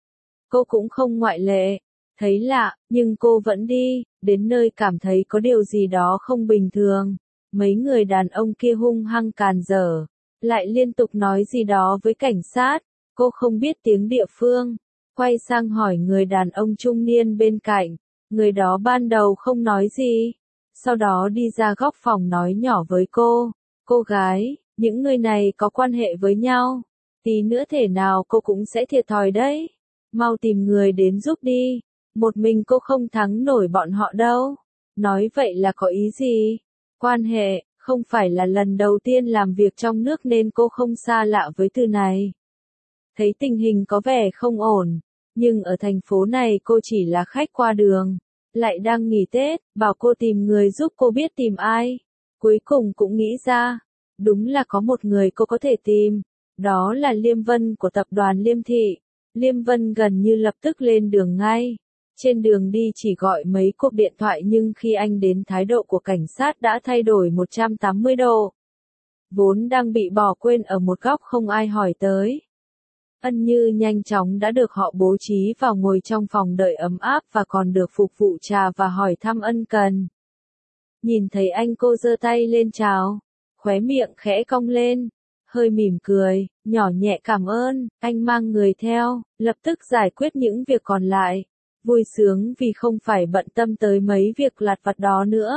Cô cũng không ngoại lệ, thấy lạ, nhưng cô vẫn đi, đến nơi cảm thấy có điều gì đó không bình thường. Mấy người đàn ông kia hung hăng càn rỡ, lại liên tục nói gì đó với cảnh sát, cô không biết tiếng địa phương, quay sang hỏi người đàn ông trung niên bên cạnh, người đó ban đầu không nói gì, sau đó đi ra góc phòng nói nhỏ với cô, cô gái, những người này có quan hệ với nhau, tí nữa thể nào cô cũng sẽ thiệt thòi đấy, mau tìm người đến giúp đi, một mình cô không thắng nổi bọn họ đâu, nói vậy là có ý gì, quan hệ, không phải là lần đầu tiên làm việc trong nước nên cô không xa lạ với từ này. Thấy tình hình có vẻ không ổn, nhưng ở thành phố này cô chỉ là khách qua đường, lại đang nghỉ Tết, bảo cô tìm người giúp cô biết tìm ai. Cuối cùng cũng nghĩ ra, đúng là có một người cô có thể tìm, đó là Liêm Vân của tập đoàn Liêm Thị. Liêm Vân gần như lập tức lên đường ngay. Trên đường đi chỉ gọi mấy cuộc điện thoại nhưng khi anh đến thái độ của cảnh sát đã thay đổi một trăm tám mươi độ. Vốn đang bị bỏ quên ở một góc không ai hỏi tới. Ân Như nhanh chóng đã được họ bố trí vào ngồi trong phòng đợi ấm áp và còn được phục vụ trà và hỏi thăm ân cần. Nhìn thấy anh cô giơ tay lên chào, khóe miệng khẽ cong lên, hơi mỉm cười, nhỏ nhẹ cảm ơn, anh mang người theo, lập tức giải quyết những việc còn lại. Vui sướng vì không phải bận tâm tới mấy việc lặt vặt đó nữa.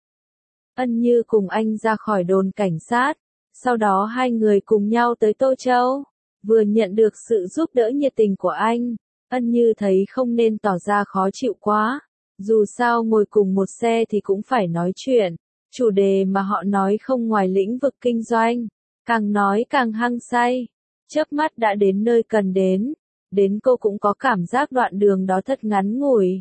Ân Như cùng anh ra khỏi đồn cảnh sát, sau đó hai người cùng nhau tới Tô Châu. Vừa nhận được sự giúp đỡ nhiệt tình của anh, Ân Như thấy không nên tỏ ra khó chịu quá. Dù sao ngồi cùng một xe thì cũng phải nói chuyện. Chủ đề mà họ nói không ngoài lĩnh vực kinh doanh, càng nói càng hăng say. Chớp mắt đã đến nơi cần đến. Đến cô cũng có cảm giác đoạn đường đó thật ngắn ngủi.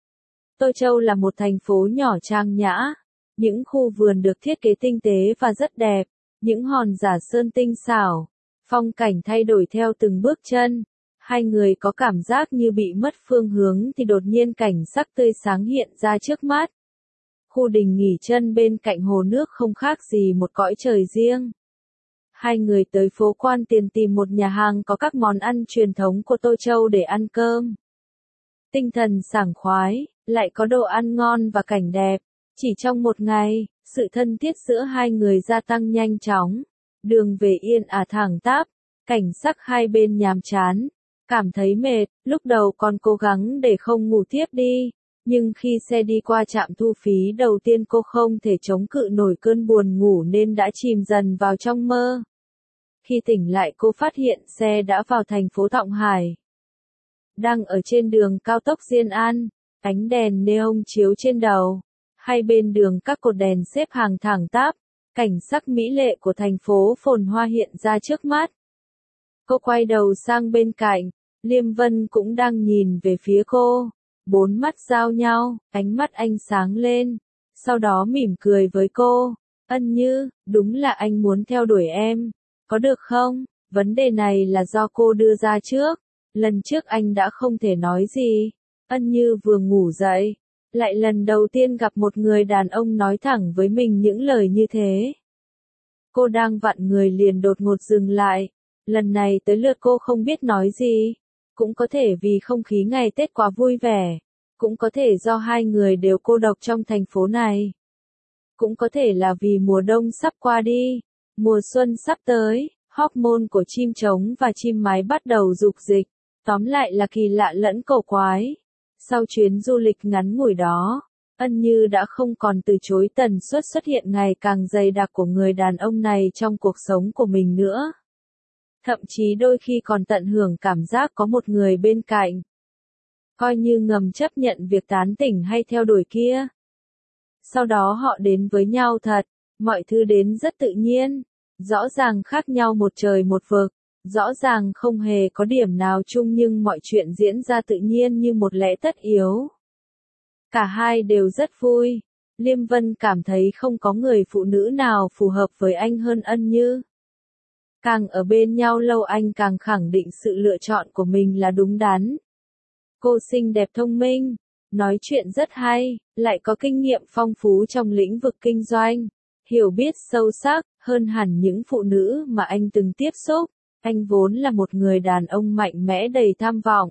Tô Châu là một thành phố nhỏ trang nhã. Những khu vườn được thiết kế tinh tế và rất đẹp. Những hòn giả sơn tinh xảo. Phong cảnh thay đổi theo từng bước chân. Hai người có cảm giác như bị mất phương hướng thì đột nhiên cảnh sắc tươi sáng hiện ra trước mắt. Khu đình nghỉ chân bên cạnh hồ nước không khác gì một cõi trời riêng. Hai người tới phố Quan Tiền tìm một nhà hàng có các món ăn truyền thống của Tô Châu để ăn cơm. Tinh thần sảng khoái, lại có đồ ăn ngon và cảnh đẹp. Chỉ trong một ngày, sự thân thiết giữa hai người gia tăng nhanh chóng. Đường về yên ả thẳng tắp, cảnh sắc hai bên nhàm chán. Cảm thấy mệt, lúc đầu còn cố gắng để không ngủ tiếp đi. Nhưng khi xe đi qua trạm thu phí đầu tiên cô không thể chống cự nổi cơn buồn ngủ nên đã chìm dần vào trong mơ. Khi tỉnh lại cô phát hiện xe đã vào thành phố Thọng Hải. Đang ở trên đường cao tốc Diên An, ánh đèn neon chiếu trên đầu. Hai bên đường các cột đèn xếp hàng thẳng tắp, cảnh sắc mỹ lệ của thành phố phồn hoa hiện ra trước mắt. Cô quay đầu sang bên cạnh, Liêm Vân cũng đang nhìn về phía cô. Bốn mắt giao nhau, ánh mắt anh sáng lên, sau đó mỉm cười với cô. Ân Như, đúng là anh muốn theo đuổi em, có được không? Vấn đề này là do cô đưa ra trước, lần trước anh đã không thể nói gì. Ân Như vừa ngủ dậy, lại lần đầu tiên gặp một người đàn ông nói thẳng với mình những lời như thế. Cô đang vặn người liền đột ngột dừng lại. Lần này tới lượt cô không biết nói gì. Cũng có thể vì không khí ngày Tết quá vui vẻ. Cũng có thể do hai người đều cô độc trong thành phố này. Cũng có thể là vì mùa đông sắp qua đi. Mùa xuân sắp tới, hormone của chim trống và chim mái bắt đầu dục dịch. Tóm lại là kỳ lạ lẫn cổ quái. Sau chuyến du lịch ngắn ngủi đó, Ân Như đã không còn từ chối tần suất xuất hiện ngày càng dày đặc của người đàn ông này trong cuộc sống của mình nữa. Thậm chí đôi khi còn tận hưởng cảm giác có một người bên cạnh. Coi như ngầm chấp nhận việc tán tỉnh hay theo đuổi kia. Sau đó họ đến với nhau thật, mọi thứ đến rất tự nhiên, rõ ràng khác nhau một trời một vực, rõ ràng không hề có điểm nào chung nhưng mọi chuyện diễn ra tự nhiên như một lẽ tất yếu. Cả hai đều rất vui. Liêm Vân cảm thấy không có người phụ nữ nào phù hợp với anh hơn Ân Như. Càng ở bên nhau lâu anh càng khẳng định sự lựa chọn của mình là đúng đắn. Cô xinh đẹp thông minh, nói chuyện rất hay, lại có kinh nghiệm phong phú trong lĩnh vực kinh doanh, hiểu biết sâu sắc, hơn hẳn những phụ nữ mà anh từng tiếp xúc. Anh vốn là một người đàn ông mạnh mẽ đầy tham vọng.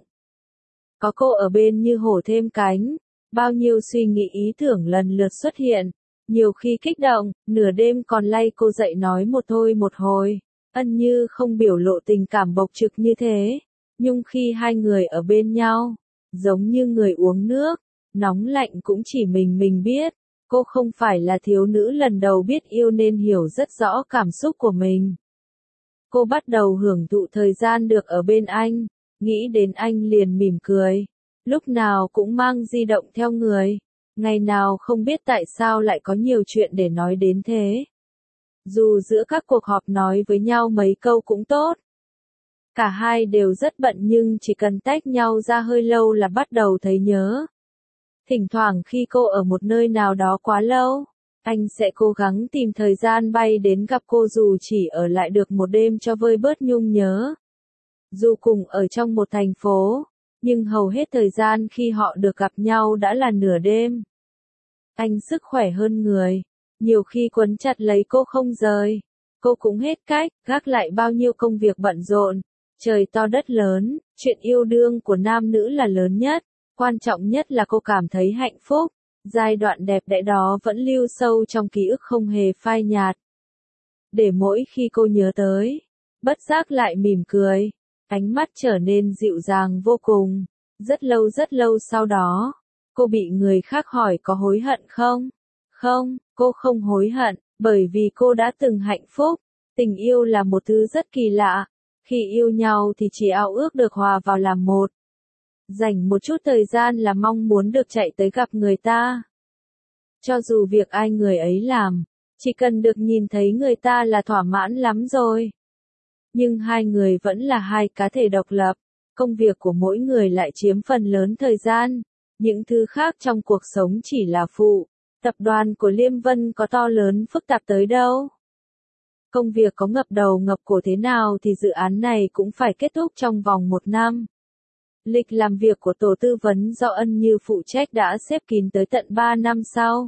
Có cô ở bên như hổ thêm cánh, bao nhiêu suy nghĩ ý tưởng lần lượt xuất hiện, nhiều khi kích động, nửa đêm còn lay cô dậy nói một thôi một hồi. Ân Như không biểu lộ tình cảm bộc trực như thế, nhưng khi hai người ở bên nhau, giống như người uống nước, nóng lạnh cũng chỉ mình mình biết. Cô không phải là thiếu nữ lần đầu biết yêu nên hiểu rất rõ cảm xúc của mình. Cô bắt đầu hưởng thụ thời gian được ở bên anh, nghĩ đến anh liền mỉm cười. Lúc nào cũng mang di động theo người, ngày nào không biết tại sao lại có nhiều chuyện để nói đến thế. Dù giữa các cuộc họp nói với nhau mấy câu cũng tốt. Cả hai đều rất bận nhưng chỉ cần tách nhau ra hơi lâu là bắt đầu thấy nhớ. Thỉnh thoảng khi cô ở một nơi nào đó quá lâu, anh sẽ cố gắng tìm thời gian bay đến gặp cô dù chỉ ở lại được một đêm cho vơi bớt nhung nhớ. Dù cùng ở trong một thành phố, nhưng hầu hết thời gian khi họ được gặp nhau đã là nửa đêm. Anh sức khỏe hơn người, nhiều khi quấn chặt lấy cô không rời. Cô cũng hết cách, gác lại bao nhiêu công việc bận rộn. Trời to đất lớn, chuyện yêu đương của nam nữ là lớn nhất, quan trọng nhất là cô cảm thấy hạnh phúc. Giai đoạn đẹp đẽ đó vẫn lưu sâu trong ký ức không hề phai nhạt. Để mỗi khi cô nhớ tới, bất giác lại mỉm cười, ánh mắt trở nên dịu dàng vô cùng. Rất lâu rất lâu sau đó, cô bị người khác hỏi có hối hận không? Không, cô không hối hận, bởi vì cô đã từng hạnh phúc. Tình yêu là một thứ rất kỳ lạ. Khi yêu nhau thì chỉ ao ước được hòa vào làm một. Dành một chút thời gian là mong muốn được chạy tới gặp người ta. Cho dù việc ai người ấy làm, chỉ cần được nhìn thấy người ta là thỏa mãn lắm rồi. Nhưng hai người vẫn là hai cá thể độc lập. Công việc của mỗi người lại chiếm phần lớn thời gian. Những thứ khác trong cuộc sống chỉ là phụ. Tập đoàn của Liêm Vân có to lớn phức tạp tới đâu. Công việc có ngập đầu ngập cổ thế nào thì dự án này cũng phải kết thúc trong vòng một năm. Lịch làm việc của tổ tư vấn do Ân Như phụ trách đã xếp kín tới tận ba năm sau.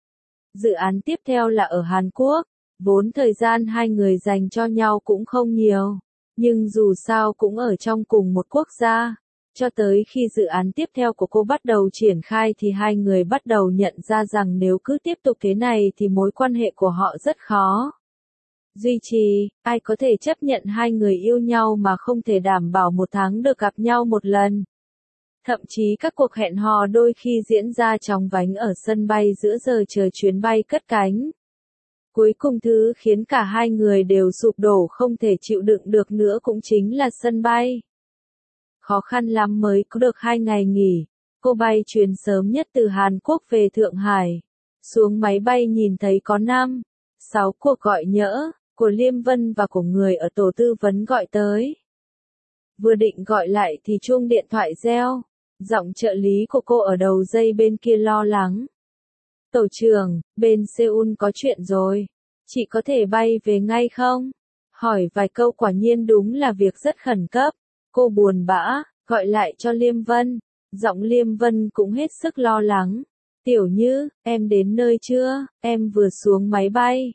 Dự án tiếp theo là ở Hàn Quốc, vốn thời gian hai người dành cho nhau cũng không nhiều, nhưng dù sao cũng ở trong cùng một quốc gia. Cho tới khi dự án tiếp theo của cô bắt đầu triển khai thì hai người bắt đầu nhận ra rằng nếu cứ tiếp tục thế này thì mối quan hệ của họ rất khó duy trì. Ai có thể chấp nhận hai người yêu nhau mà không thể đảm bảo một tháng được gặp nhau một lần. Thậm chí các cuộc hẹn hò đôi khi diễn ra chóng vánh ở sân bay giữa giờ chờ chuyến bay cất cánh. Cuối cùng thứ khiến cả hai người đều sụp đổ không thể chịu đựng được nữa cũng chính là sân bay. Khó khăn lắm mới có được hai ngày nghỉ. Cô bay chuyến sớm nhất từ Hàn Quốc về Thượng Hải. Xuống máy bay nhìn thấy có năm, sáu cuộc gọi nhỡ, của Liêm Vân và của người ở tổ tư vấn gọi tới. Vừa định gọi lại thì chuông điện thoại reo. Giọng trợ lý của cô ở đầu dây bên kia lo lắng. Tổ trưởng, bên Seoul có chuyện rồi. Chị có thể bay về ngay không? Hỏi vài câu quả nhiên đúng là việc rất khẩn cấp. Cô buồn bã, gọi lại cho Liêm Vân. Giọng Liêm Vân cũng hết sức lo lắng. Tiểu Như, em đến nơi chưa? Em vừa xuống máy bay.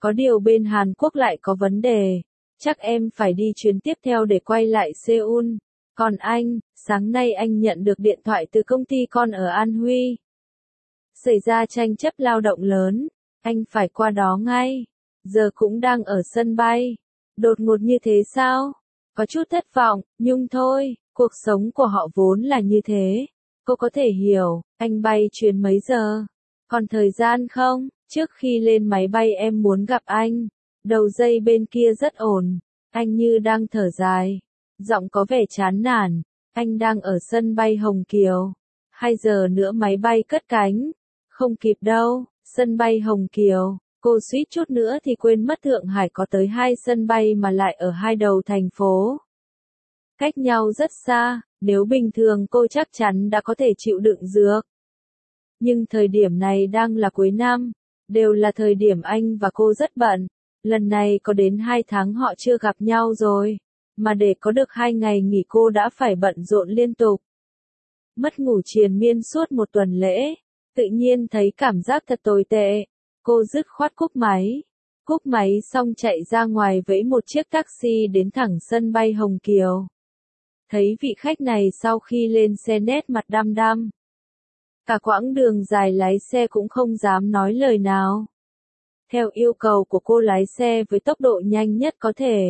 Có điều bên Hàn Quốc lại có vấn đề. Chắc em phải đi chuyến tiếp theo để quay lại Seoul. Còn anh, sáng nay anh nhận được điện thoại từ công ty con ở An Huy. Xảy ra tranh chấp lao động lớn, anh phải qua đó ngay. Giờ cũng đang ở sân bay. Đột ngột như thế sao? Có chút thất vọng, nhưng thôi, cuộc sống của họ vốn là như thế. Cô có thể hiểu, anh bay chuyến mấy giờ? Còn thời gian không? Trước khi lên máy bay em muốn gặp anh. Đầu dây bên kia rất ổn. Anh như đang thở dài. Giọng có vẻ chán nản. Anh đang ở sân bay Hồng Kiều. Hai giờ nữa máy bay cất cánh. Không kịp đâu, sân bay Hồng Kiều. Cô suýt chút nữa thì quên mất Thượng Hải có tới hai sân bay mà lại ở hai đầu thành phố. Cách nhau rất xa, nếu bình thường cô chắc chắn đã có thể chịu đựng dược. Nhưng thời điểm này đang là cuối năm, đều là thời điểm anh và cô rất bận. Lần này có đến hai tháng họ chưa gặp nhau rồi, mà để có được hai ngày nghỉ cô đã phải bận rộn liên tục. Mất ngủ triền miên suốt một tuần lễ, tự nhiên thấy cảm giác thật tồi tệ. Cô dứt khoát cúp máy. Cúp máy xong chạy ra ngoài vẫy một chiếc taxi đến thẳng sân bay Hồng Kiều. Thấy vị khách này sau khi lên xe nét mặt đăm đăm. Cả quãng đường dài lái xe cũng không dám nói lời nào. Theo yêu cầu của cô lái xe với tốc độ nhanh nhất có thể.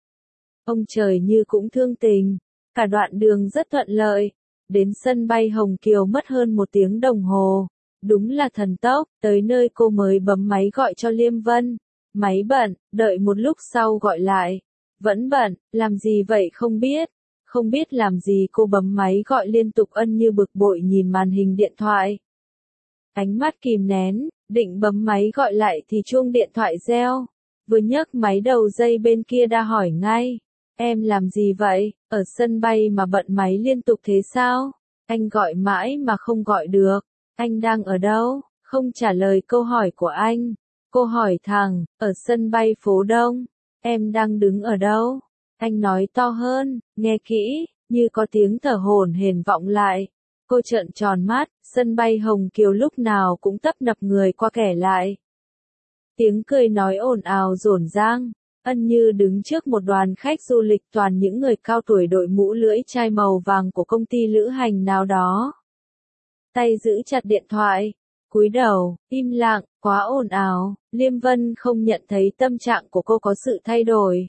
Ông trời như cũng thương tình. Cả đoạn đường rất thuận lợi. Đến sân bay Hồng Kiều mất hơn một tiếng đồng hồ. Đúng là thần tốc, tới nơi cô mới bấm máy gọi cho Liêm Vân. Máy bận, đợi một lúc sau gọi lại. Vẫn bận, làm gì vậy không biết. Không biết làm gì cô bấm máy gọi liên tục Ân như bực bội nhìn màn hình điện thoại. Ánh mắt kìm nén, định bấm máy gọi lại thì chuông điện thoại reo. Vừa nhấc máy đầu dây bên kia đã hỏi ngay. Em làm gì vậy, ở sân bay mà bận máy liên tục thế sao? Anh gọi mãi mà không gọi được. Anh đang ở đâu? Không trả lời câu hỏi của anh. Cô hỏi thẳng, ở sân bay phố Đông. Em đang đứng ở đâu? Anh nói to hơn, nghe kỹ, như có tiếng thở hổn hển vọng lại. Cô trợn tròn mắt, sân bay Hồng Kiều lúc nào cũng tấp nập người qua kẻ lại. Tiếng cười nói ồn ào rộn rang. Ân Như đứng trước một đoàn khách du lịch toàn những người cao tuổi đội mũ lưỡi chai màu vàng của công ty lữ hành nào đó. Tay giữ chặt điện thoại, cúi đầu, im lặng, quá ồn ào. Liêm Vân không nhận thấy tâm trạng của cô có sự thay đổi.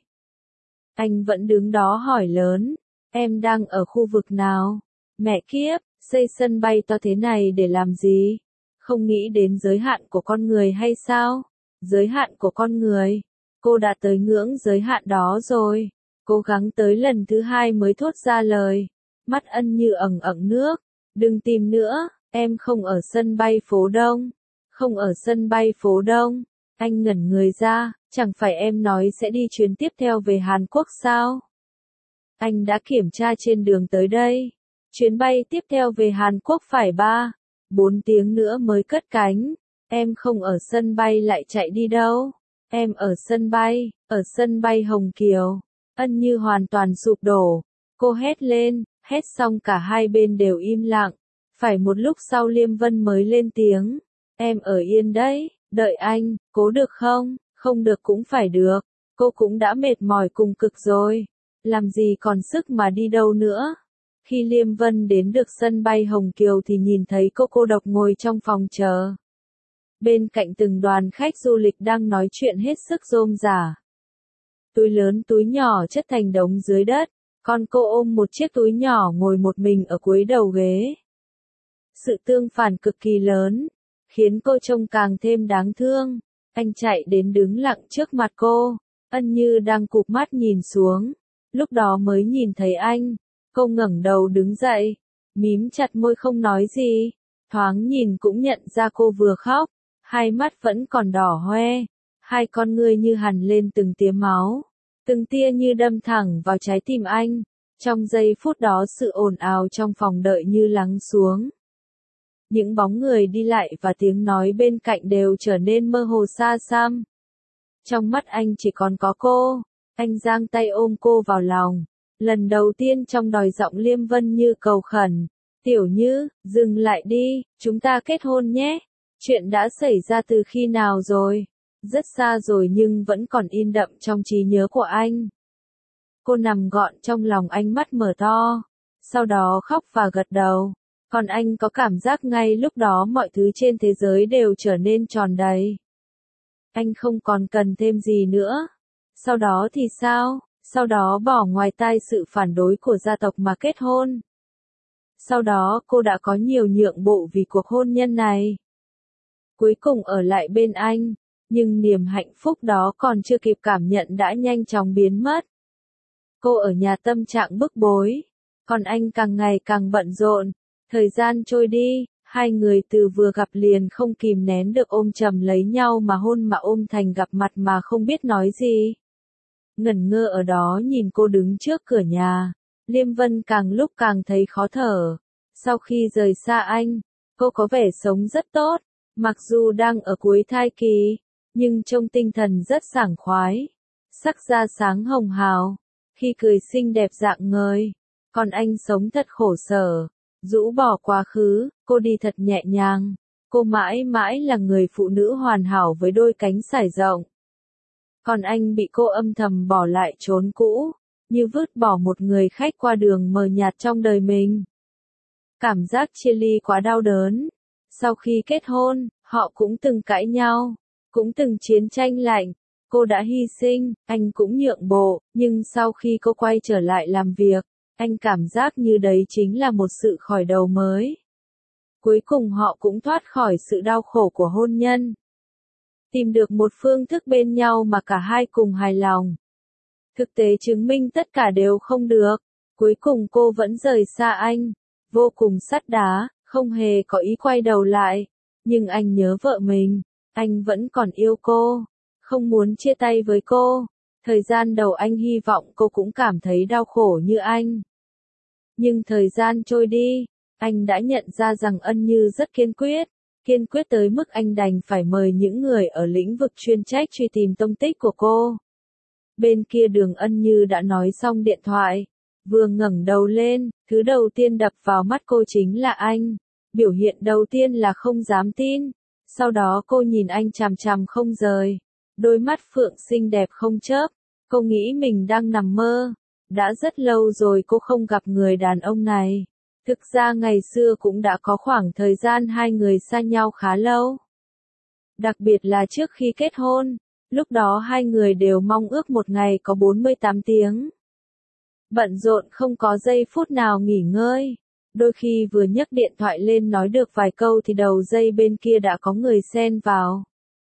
Anh vẫn đứng đó hỏi lớn, em đang ở khu vực nào? Mẹ kiếp, xây sân bay to thế này để làm gì? Không nghĩ đến giới hạn của con người hay sao? Giới hạn của con người. Cô đã tới ngưỡng giới hạn đó rồi. Cố gắng tới lần thứ hai mới thốt ra lời. Mắt Ân Như ẩn ẩn nước. Đừng tìm nữa, em không ở sân bay phố Đông. Không ở sân bay phố Đông. Anh ngẩn người ra, chẳng phải em nói sẽ đi chuyến tiếp theo về Hàn Quốc sao? Anh đã kiểm tra trên đường tới đây. Chuyến bay tiếp theo về Hàn Quốc phải ba, bốn tiếng nữa mới cất cánh. Em không ở sân bay lại chạy đi đâu? Em ở sân bay, ở sân bay Hồng Kiều. Ân Như hoàn toàn sụp đổ. Cô hét lên, hét xong cả hai bên đều im lặng. Phải một lúc sau Liêm Vân mới lên tiếng. Em ở yên đấy, đợi anh, cố được không? Không được cũng phải được. Cô cũng đã mệt mỏi cùng cực rồi. Làm gì còn sức mà đi đâu nữa. Khi Liêm Vân đến được sân bay Hồng Kiều thì nhìn thấy cô cô độc ngồi trong phòng chờ. Bên cạnh từng đoàn khách du lịch đang nói chuyện hết sức rôm rả. Túi lớn túi nhỏ chất thành đống dưới đất, còn cô ôm một chiếc túi nhỏ ngồi một mình ở cuối đầu ghế. Sự tương phản cực kỳ lớn, khiến cô trông càng thêm đáng thương. Anh chạy đến đứng lặng trước mặt cô, Ân Như đang cụp mắt nhìn xuống. Lúc đó mới nhìn thấy anh, cô ngẩng đầu đứng dậy, mím chặt môi không nói gì. Thoáng nhìn cũng nhận ra cô vừa khóc, hai mắt vẫn còn đỏ hoe, hai con ngươi như hằn lên từng tia máu, từng tia như đâm thẳng vào trái tim anh. Trong giây phút đó sự ồn ào trong phòng đợi như lắng xuống. Những bóng người đi lại và tiếng nói bên cạnh đều trở nên mơ hồ xa xăm. Trong mắt anh chỉ còn có cô, anh giang tay ôm cô vào lòng. Lần đầu tiên trong đòi giọng Liêm Vân như cầu khẩn. Tiểu Như, dừng lại đi, chúng ta kết hôn nhé. Chuyện đã xảy ra từ khi nào rồi? rất xa rồi nhưng vẫn còn in đậm trong trí nhớ của anh. Cô nằm gọn trong lòng anh, mắt mở to, sau đó khóc và gật đầu. Còn anh có cảm giác ngay lúc đó mọi thứ trên thế giới đều trở nên tròn đầy. Anh không còn cần thêm gì nữa. Sau đó thì sao? Sau đó bỏ ngoài tai sự phản đối của gia tộc mà kết hôn. Sau đó cô đã có nhiều nhượng bộ vì cuộc hôn nhân này. Cuối cùng ở lại bên anh, nhưng niềm hạnh phúc đó còn chưa kịp cảm nhận đã nhanh chóng biến mất. Cô ở nhà tâm trạng bức bối, còn anh càng ngày càng bận rộn. Thời gian trôi đi, hai người từ vừa gặp liền không kìm nén được ôm chầm lấy nhau mà hôn mà ôm thành gặp mặt mà không biết nói gì. Ngẩn ngơ ở đó nhìn cô đứng trước cửa nhà, Liêm Vân càng lúc càng thấy khó thở. Sau khi rời xa anh, cô có vẻ sống rất tốt, mặc dù đang ở cuối thai kỳ, nhưng trông tinh thần rất sảng khoái, sắc da sáng hồng hào, khi cười xinh đẹp rạng ngời. Còn anh sống thật khổ sở, rũ bỏ quá khứ, cô đi thật nhẹ nhàng, cô mãi mãi là người phụ nữ hoàn hảo với đôi cánh sải rộng. Còn anh bị cô âm thầm bỏ lại chốn cũ, như vứt bỏ một người khách qua đường mờ nhạt trong đời mình. Cảm giác chia ly quá đau đớn. Sau khi kết hôn, họ cũng từng cãi nhau, cũng từng chiến tranh lạnh. Cô đã hy sinh, anh cũng nhượng bộ, nhưng sau khi cô quay trở lại làm việc, anh cảm giác như đấy chính là một sự khởi đầu mới. Cuối cùng họ cũng thoát khỏi sự đau khổ của hôn nhân. Tìm được một phương thức bên nhau mà cả hai cùng hài lòng. Thực tế chứng minh tất cả đều không được. Cuối cùng cô vẫn rời xa anh, vô cùng sắt đá, không hề có ý quay đầu lại. Nhưng anh nhớ vợ mình, anh vẫn còn yêu cô, không muốn chia tay với cô. Thời gian đầu anh hy vọng cô cũng cảm thấy đau khổ như anh. Nhưng thời gian trôi đi, anh đã nhận ra rằng Ân Như rất kiên quyết. Kiên quyết tới mức anh đành phải mời những người ở lĩnh vực chuyên trách truy tìm tung tích của cô. Bên kia đường Ân Như đã nói xong điện thoại. Vừa ngẩng đầu lên, thứ đầu tiên đập vào mắt cô chính là anh. Biểu hiện đầu tiên là không dám tin. Sau đó cô nhìn anh chằm chằm không rời. Đôi mắt phượng xinh đẹp không chớp. Cô nghĩ mình đang nằm mơ. Đã rất lâu rồi cô không gặp người đàn ông này. Thực ra ngày xưa cũng đã có khoảng thời gian hai người xa nhau khá lâu. Đặc biệt là trước khi kết hôn, lúc đó hai người đều mong ước một ngày có bốn mươi tám tiếng. Bận rộn không có giây phút nào nghỉ ngơi. Đôi khi vừa nhấc điện thoại lên nói được vài câu thì đầu dây bên kia đã có người xen vào.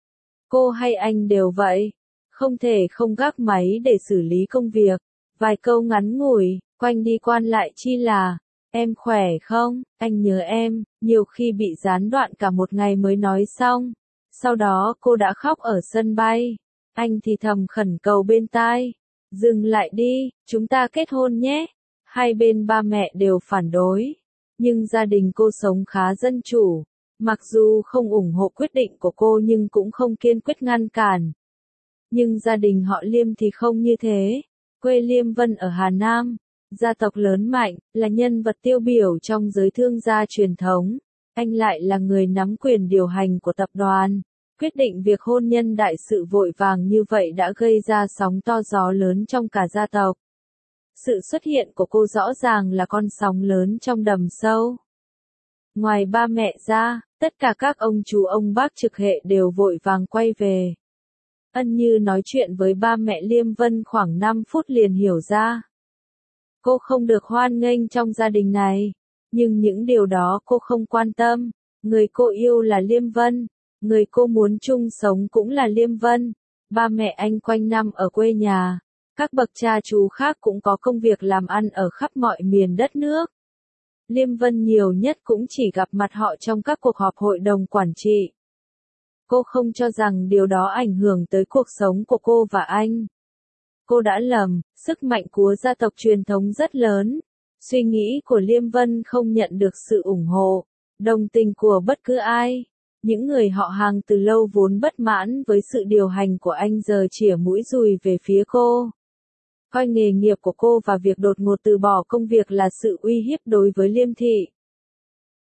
Cô hay anh đều vậy, không thể không gác máy để xử lý công việc. Vài câu ngắn ngủi, quanh đi quan lại chi là, em khỏe không, anh nhớ em, nhiều khi bị gián đoạn cả một ngày mới nói xong. Sau đó cô đã khóc ở sân bay. Anh thì thầm khẩn cầu bên tai, dừng lại đi, chúng ta kết hôn nhé. Hai bên ba mẹ đều phản đối, nhưng gia đình cô sống khá dân chủ. Mặc dù không ủng hộ quyết định của cô nhưng cũng không kiên quyết ngăn cản. Nhưng gia đình họ Liêm thì không như thế. Quê Liêm Vân ở Hà Nam, gia tộc lớn mạnh, là nhân vật tiêu biểu trong giới thương gia truyền thống. Anh lại là người nắm quyền điều hành của tập đoàn. Quyết định việc hôn nhân đại sự vội vàng như vậy đã gây ra sóng to gió lớn trong cả gia tộc. Sự xuất hiện của cô rõ ràng là con sóng lớn trong đầm sâu. Ngoài ba mẹ ra, tất cả các ông chú ông bác trực hệ đều vội vàng quay về. Ân Như nói chuyện với ba mẹ Liêm Vân khoảng năm phút liền hiểu ra. Cô không được hoan nghênh trong gia đình này, nhưng những điều đó cô không quan tâm. Người cô yêu là Liêm Vân, người cô muốn chung sống cũng là Liêm Vân. Ba mẹ anh quanh năm ở quê nhà, các bậc cha chú khác cũng có công việc làm ăn ở khắp mọi miền đất nước. Liêm Vân nhiều nhất cũng chỉ gặp mặt họ trong các cuộc họp hội đồng quản trị. Cô không cho rằng điều đó ảnh hưởng tới cuộc sống của cô và anh. Cô đã lầm, sức mạnh của gia tộc truyền thống rất lớn. Suy nghĩ của Liêm Vân không nhận được sự ủng hộ, đồng tình của bất cứ ai. Những người họ hàng từ lâu vốn bất mãn với sự điều hành của anh giờ chĩa mũi dùi về phía cô. Coi nghề nghiệp của cô và việc đột ngột từ bỏ công việc là sự uy hiếp đối với Liêm thị.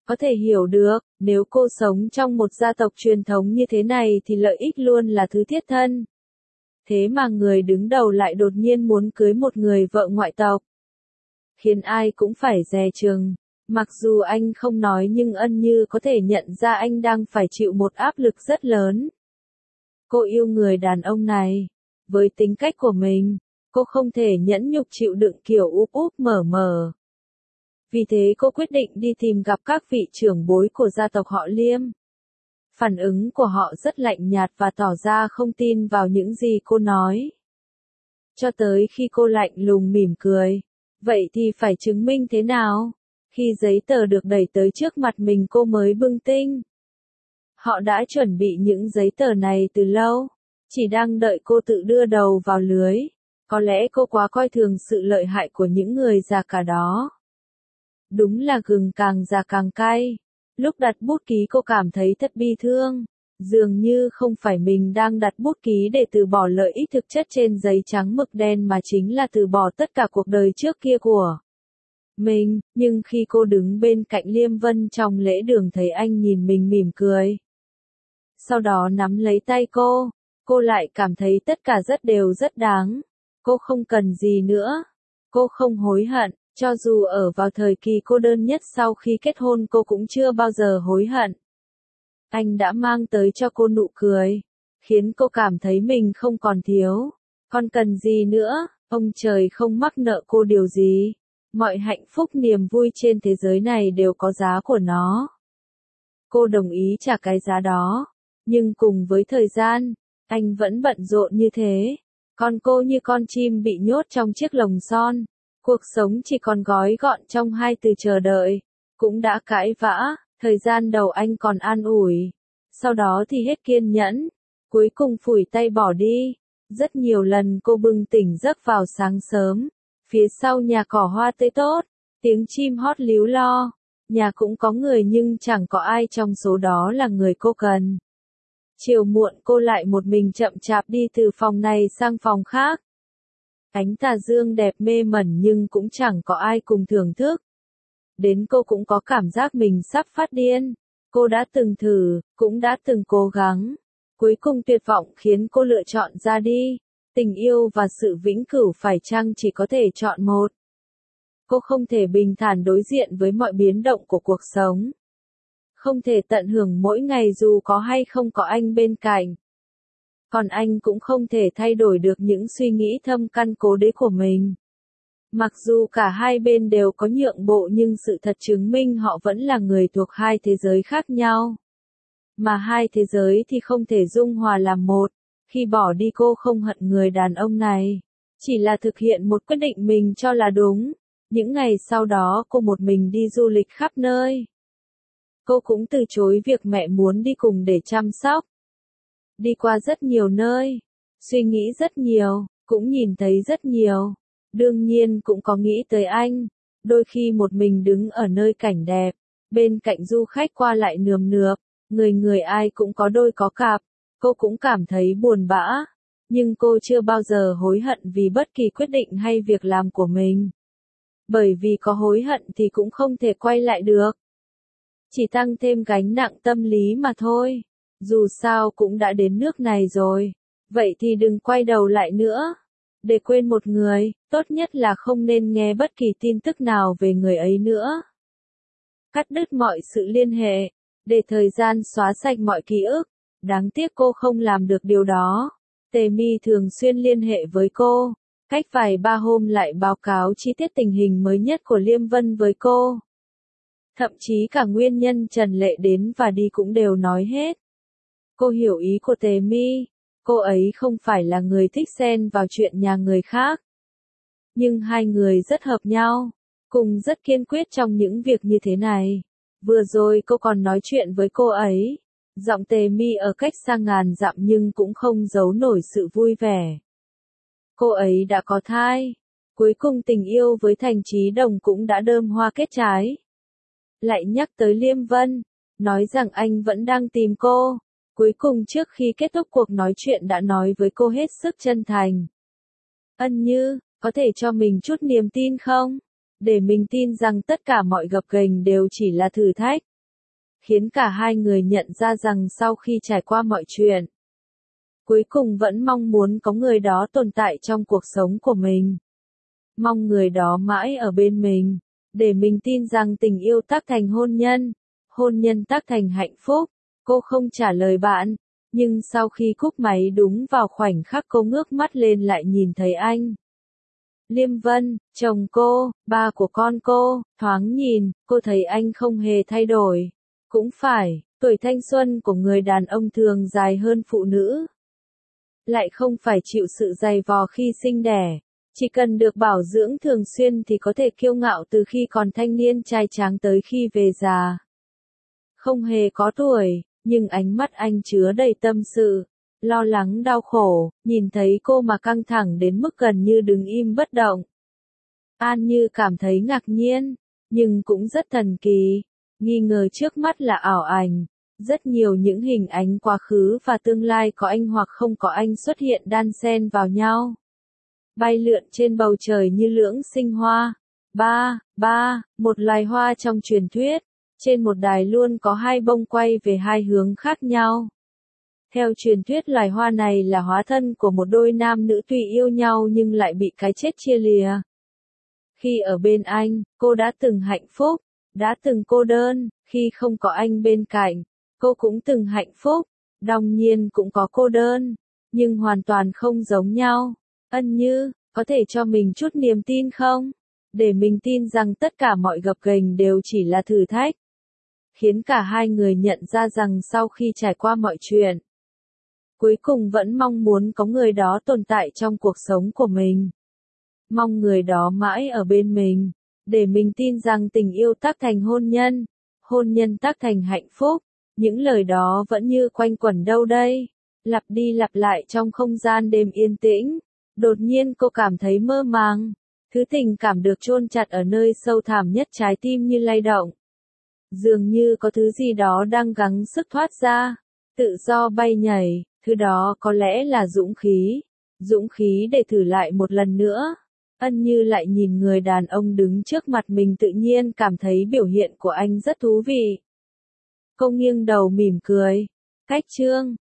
Có thể hiểu được, nếu cô sống trong một gia tộc truyền thống như thế này thì lợi ích luôn là thứ thiết thân. Thế mà người đứng đầu lại đột nhiên muốn cưới một người vợ ngoại tộc. Khiến ai cũng phải dè chừng. Mặc dù anh không nói nhưng Ân Như có thể nhận ra anh đang phải chịu một áp lực rất lớn. Cô yêu người đàn ông này. Với tính cách của mình, cô không thể nhẫn nhục chịu đựng kiểu úp úp mở mở. Vì thế cô quyết định đi tìm gặp các vị trưởng bối của gia tộc họ Liêm. Phản ứng của họ rất lạnh nhạt và tỏ ra không tin vào những gì cô nói. Cho tới khi cô lạnh lùng mỉm cười. Vậy thì phải chứng minh thế nào? Khi giấy tờ được đẩy tới trước mặt mình cô mới bừng tỉnh. Họ đã chuẩn bị những giấy tờ này từ lâu. Chỉ đang đợi cô tự đưa đầu vào lưới. Có lẽ cô quá coi thường sự lợi hại của những người già cả đó. Đúng là gừng càng già càng cay. Lúc đặt bút ký cô cảm thấy thật bi thương. Dường như không phải mình đang đặt bút ký để từ bỏ lợi ích thực chất trên giấy trắng mực đen mà chính là từ bỏ tất cả cuộc đời trước kia của mình. Nhưng khi cô đứng bên cạnh Liêm Vân trong lễ đường thấy anh nhìn mình mỉm cười. Sau đó nắm lấy tay cô, cô lại cảm thấy tất cả rất đều rất đáng. Cô không cần gì nữa. Cô không hối hận. Cho dù ở vào thời kỳ cô đơn nhất sau khi kết hôn cô cũng chưa bao giờ hối hận. Anh đã mang tới cho cô nụ cười, khiến cô cảm thấy mình không còn thiếu. Còn cần gì nữa, ông trời không mắc nợ cô điều gì. Mọi hạnh phúc niềm vui trên thế giới này đều có giá của nó. Cô đồng ý trả cái giá đó. Nhưng cùng với thời gian, anh vẫn bận rộn như thế. Còn cô như con chim bị nhốt trong chiếc lồng son. Cuộc sống chỉ còn gói gọn trong hai từ chờ đợi. Cũng đã cãi vã, thời gian đầu anh còn an ủi. Sau đó thì hết kiên nhẫn. Cuối cùng phủi tay bỏ đi. Rất nhiều lần cô bừng tỉnh giấc vào sáng sớm. Phía sau nhà cỏ hoa tươi tốt. Tiếng chim hót líu lo. Nhà cũng có người nhưng chẳng có ai trong số đó là người cô cần. Chiều muộn cô lại một mình chậm chạp đi từ phòng này sang phòng khác. Ánh tà dương đẹp mê mẩn nhưng cũng chẳng có ai cùng thưởng thức. Đến cô cũng có cảm giác mình sắp phát điên. Cô đã từng thử, cũng đã từng cố gắng. Cuối cùng tuyệt vọng khiến cô lựa chọn ra đi. Tình yêu và sự vĩnh cửu phải chăng chỉ có thể chọn một. Cô không thể bình thản đối diện với mọi biến động của cuộc sống. Không thể tận hưởng mỗi ngày dù có hay không có anh bên cạnh. Còn anh cũng không thể thay đổi được những suy nghĩ thâm căn cố đế của mình. Mặc dù cả hai bên đều có nhượng bộ nhưng sự thật chứng minh họ vẫn là người thuộc hai thế giới khác nhau. Mà hai thế giới thì không thể dung hòa làm một. Khi bỏ đi cô không hận người đàn ông này. Chỉ là thực hiện một quyết định mình cho là đúng. Những ngày sau đó cô một mình đi du lịch khắp nơi. Cô cũng từ chối việc mẹ muốn đi cùng để chăm sóc. Đi qua rất nhiều nơi. Suy nghĩ rất nhiều. Cũng nhìn thấy rất nhiều. Đương nhiên cũng có nghĩ tới anh. Đôi khi một mình đứng ở nơi cảnh đẹp. Bên cạnh du khách qua lại nườm nượp. Người người ai cũng có đôi có cặp. Cô cũng cảm thấy buồn bã. Nhưng cô chưa bao giờ hối hận vì bất kỳ quyết định hay việc làm của mình. Bởi vì có hối hận thì cũng không thể quay lại được. Chỉ tăng thêm gánh nặng tâm lý mà thôi. Dù sao cũng đã đến nước này rồi. Vậy thì đừng quay đầu lại nữa. Để quên một người, tốt nhất là không nên nghe bất kỳ tin tức nào về người ấy nữa. Cắt đứt mọi sự liên hệ. Để thời gian xóa sạch mọi ký ức. Đáng tiếc cô không làm được điều đó. Tề Mi thường xuyên liên hệ với cô. Cách vài ba hôm lại báo cáo chi tiết tình hình mới nhất của Liêm Vân với cô. Thậm chí cả nguyên nhân Trần Lệ đến và đi cũng đều nói hết. Cô hiểu ý của Tề Mi. Cô ấy không phải là người thích xen vào chuyện nhà người khác. Nhưng hai người rất hợp nhau. Cùng rất kiên quyết trong những việc như thế này. Vừa rồi cô còn nói chuyện với cô ấy. Giọng Tề Mi ở cách xa ngàn dặm nhưng cũng không giấu nổi sự vui vẻ. Cô ấy đã có thai. Cuối cùng tình yêu với Thành Chí Đồng cũng đã đơm hoa kết trái. Lại nhắc tới Liêm Vân. Nói rằng anh vẫn đang tìm cô. Cuối cùng trước khi kết thúc cuộc nói chuyện đã nói với cô hết sức chân thành. Ân Như, có thể cho mình chút niềm tin không? Để mình tin rằng tất cả mọi gập ghềnh đều chỉ là thử thách. khiến cả hai người nhận ra rằng sau khi trải qua mọi chuyện, cuối cùng vẫn mong muốn có người đó tồn tại trong cuộc sống của mình. Mong người đó mãi ở bên mình, để mình tin rằng tình yêu tác thành hôn nhân, hôn nhân tác thành hạnh phúc. Cô không trả lời bạn, nhưng sau khi cúp máy đúng vào khoảnh khắc cô ngước mắt lên lại nhìn thấy anh. Liêm Vân, chồng cô, ba của con cô, thoáng nhìn, cô thấy anh không hề thay đổi. Cũng phải, tuổi thanh xuân của người đàn ông thường dài hơn phụ nữ. Lại không phải chịu sự dày vò khi sinh đẻ. Chỉ cần được bảo dưỡng thường xuyên thì có thể kiêu ngạo từ khi còn thanh niên trai tráng tới khi về già. Không hề có tuổi, nhưng ánh mắt anh chứa đầy tâm sự, lo lắng đau khổ, nhìn thấy cô mà căng thẳng đến mức gần như đứng im bất động. An Như cảm thấy ngạc nhiên, nhưng cũng rất thần kỳ, nghi ngờ trước mắt là ảo ảnh. Rất nhiều những hình ảnh quá khứ và tương lai có anh hoặc không có anh xuất hiện đan xen vào nhau. Bay lượn trên bầu trời như lưỡng sinh hoa. Ba, ba, một loài hoa trong truyền thuyết. Trên một đài luôn có hai bông quay về hai hướng khác nhau. Theo truyền thuyết loài hoa này là hóa thân của một đôi nam nữ tuy yêu nhau nhưng lại bị cái chết chia lìa. Khi ở bên anh, cô đã từng hạnh phúc, đã từng cô đơn, khi không có anh bên cạnh, cô cũng từng hạnh phúc, đương nhiên cũng có cô đơn, nhưng hoàn toàn không giống nhau. Ân Như, có thể cho mình chút niềm tin không? Để mình tin rằng tất cả mọi gập ghềnh đều chỉ là thử thách. Khiến cả hai người nhận ra rằng sau khi trải qua mọi chuyện, cuối cùng vẫn mong muốn có người đó tồn tại trong cuộc sống của mình. Mong người đó mãi ở bên mình, để mình tin rằng tình yêu tác thành hôn nhân, hôn nhân tác thành hạnh phúc. Những lời đó vẫn như quanh quẩn đâu đây, lặp đi lặp lại trong không gian đêm yên tĩnh. Đột nhiên cô cảm thấy mơ màng, thứ tình cảm được chôn chặt ở nơi sâu thẳm nhất trái tim như lay động. Dường như có thứ gì đó đang gắng sức thoát ra, tự do bay nhảy, thứ đó có lẽ là dũng khí, dũng khí để thử lại một lần nữa. Ân Như lại nhìn người đàn ông đứng trước mặt mình, tự nhiên cảm thấy biểu hiện của anh rất thú vị. Cô nghiêng đầu mỉm cười. Cách chương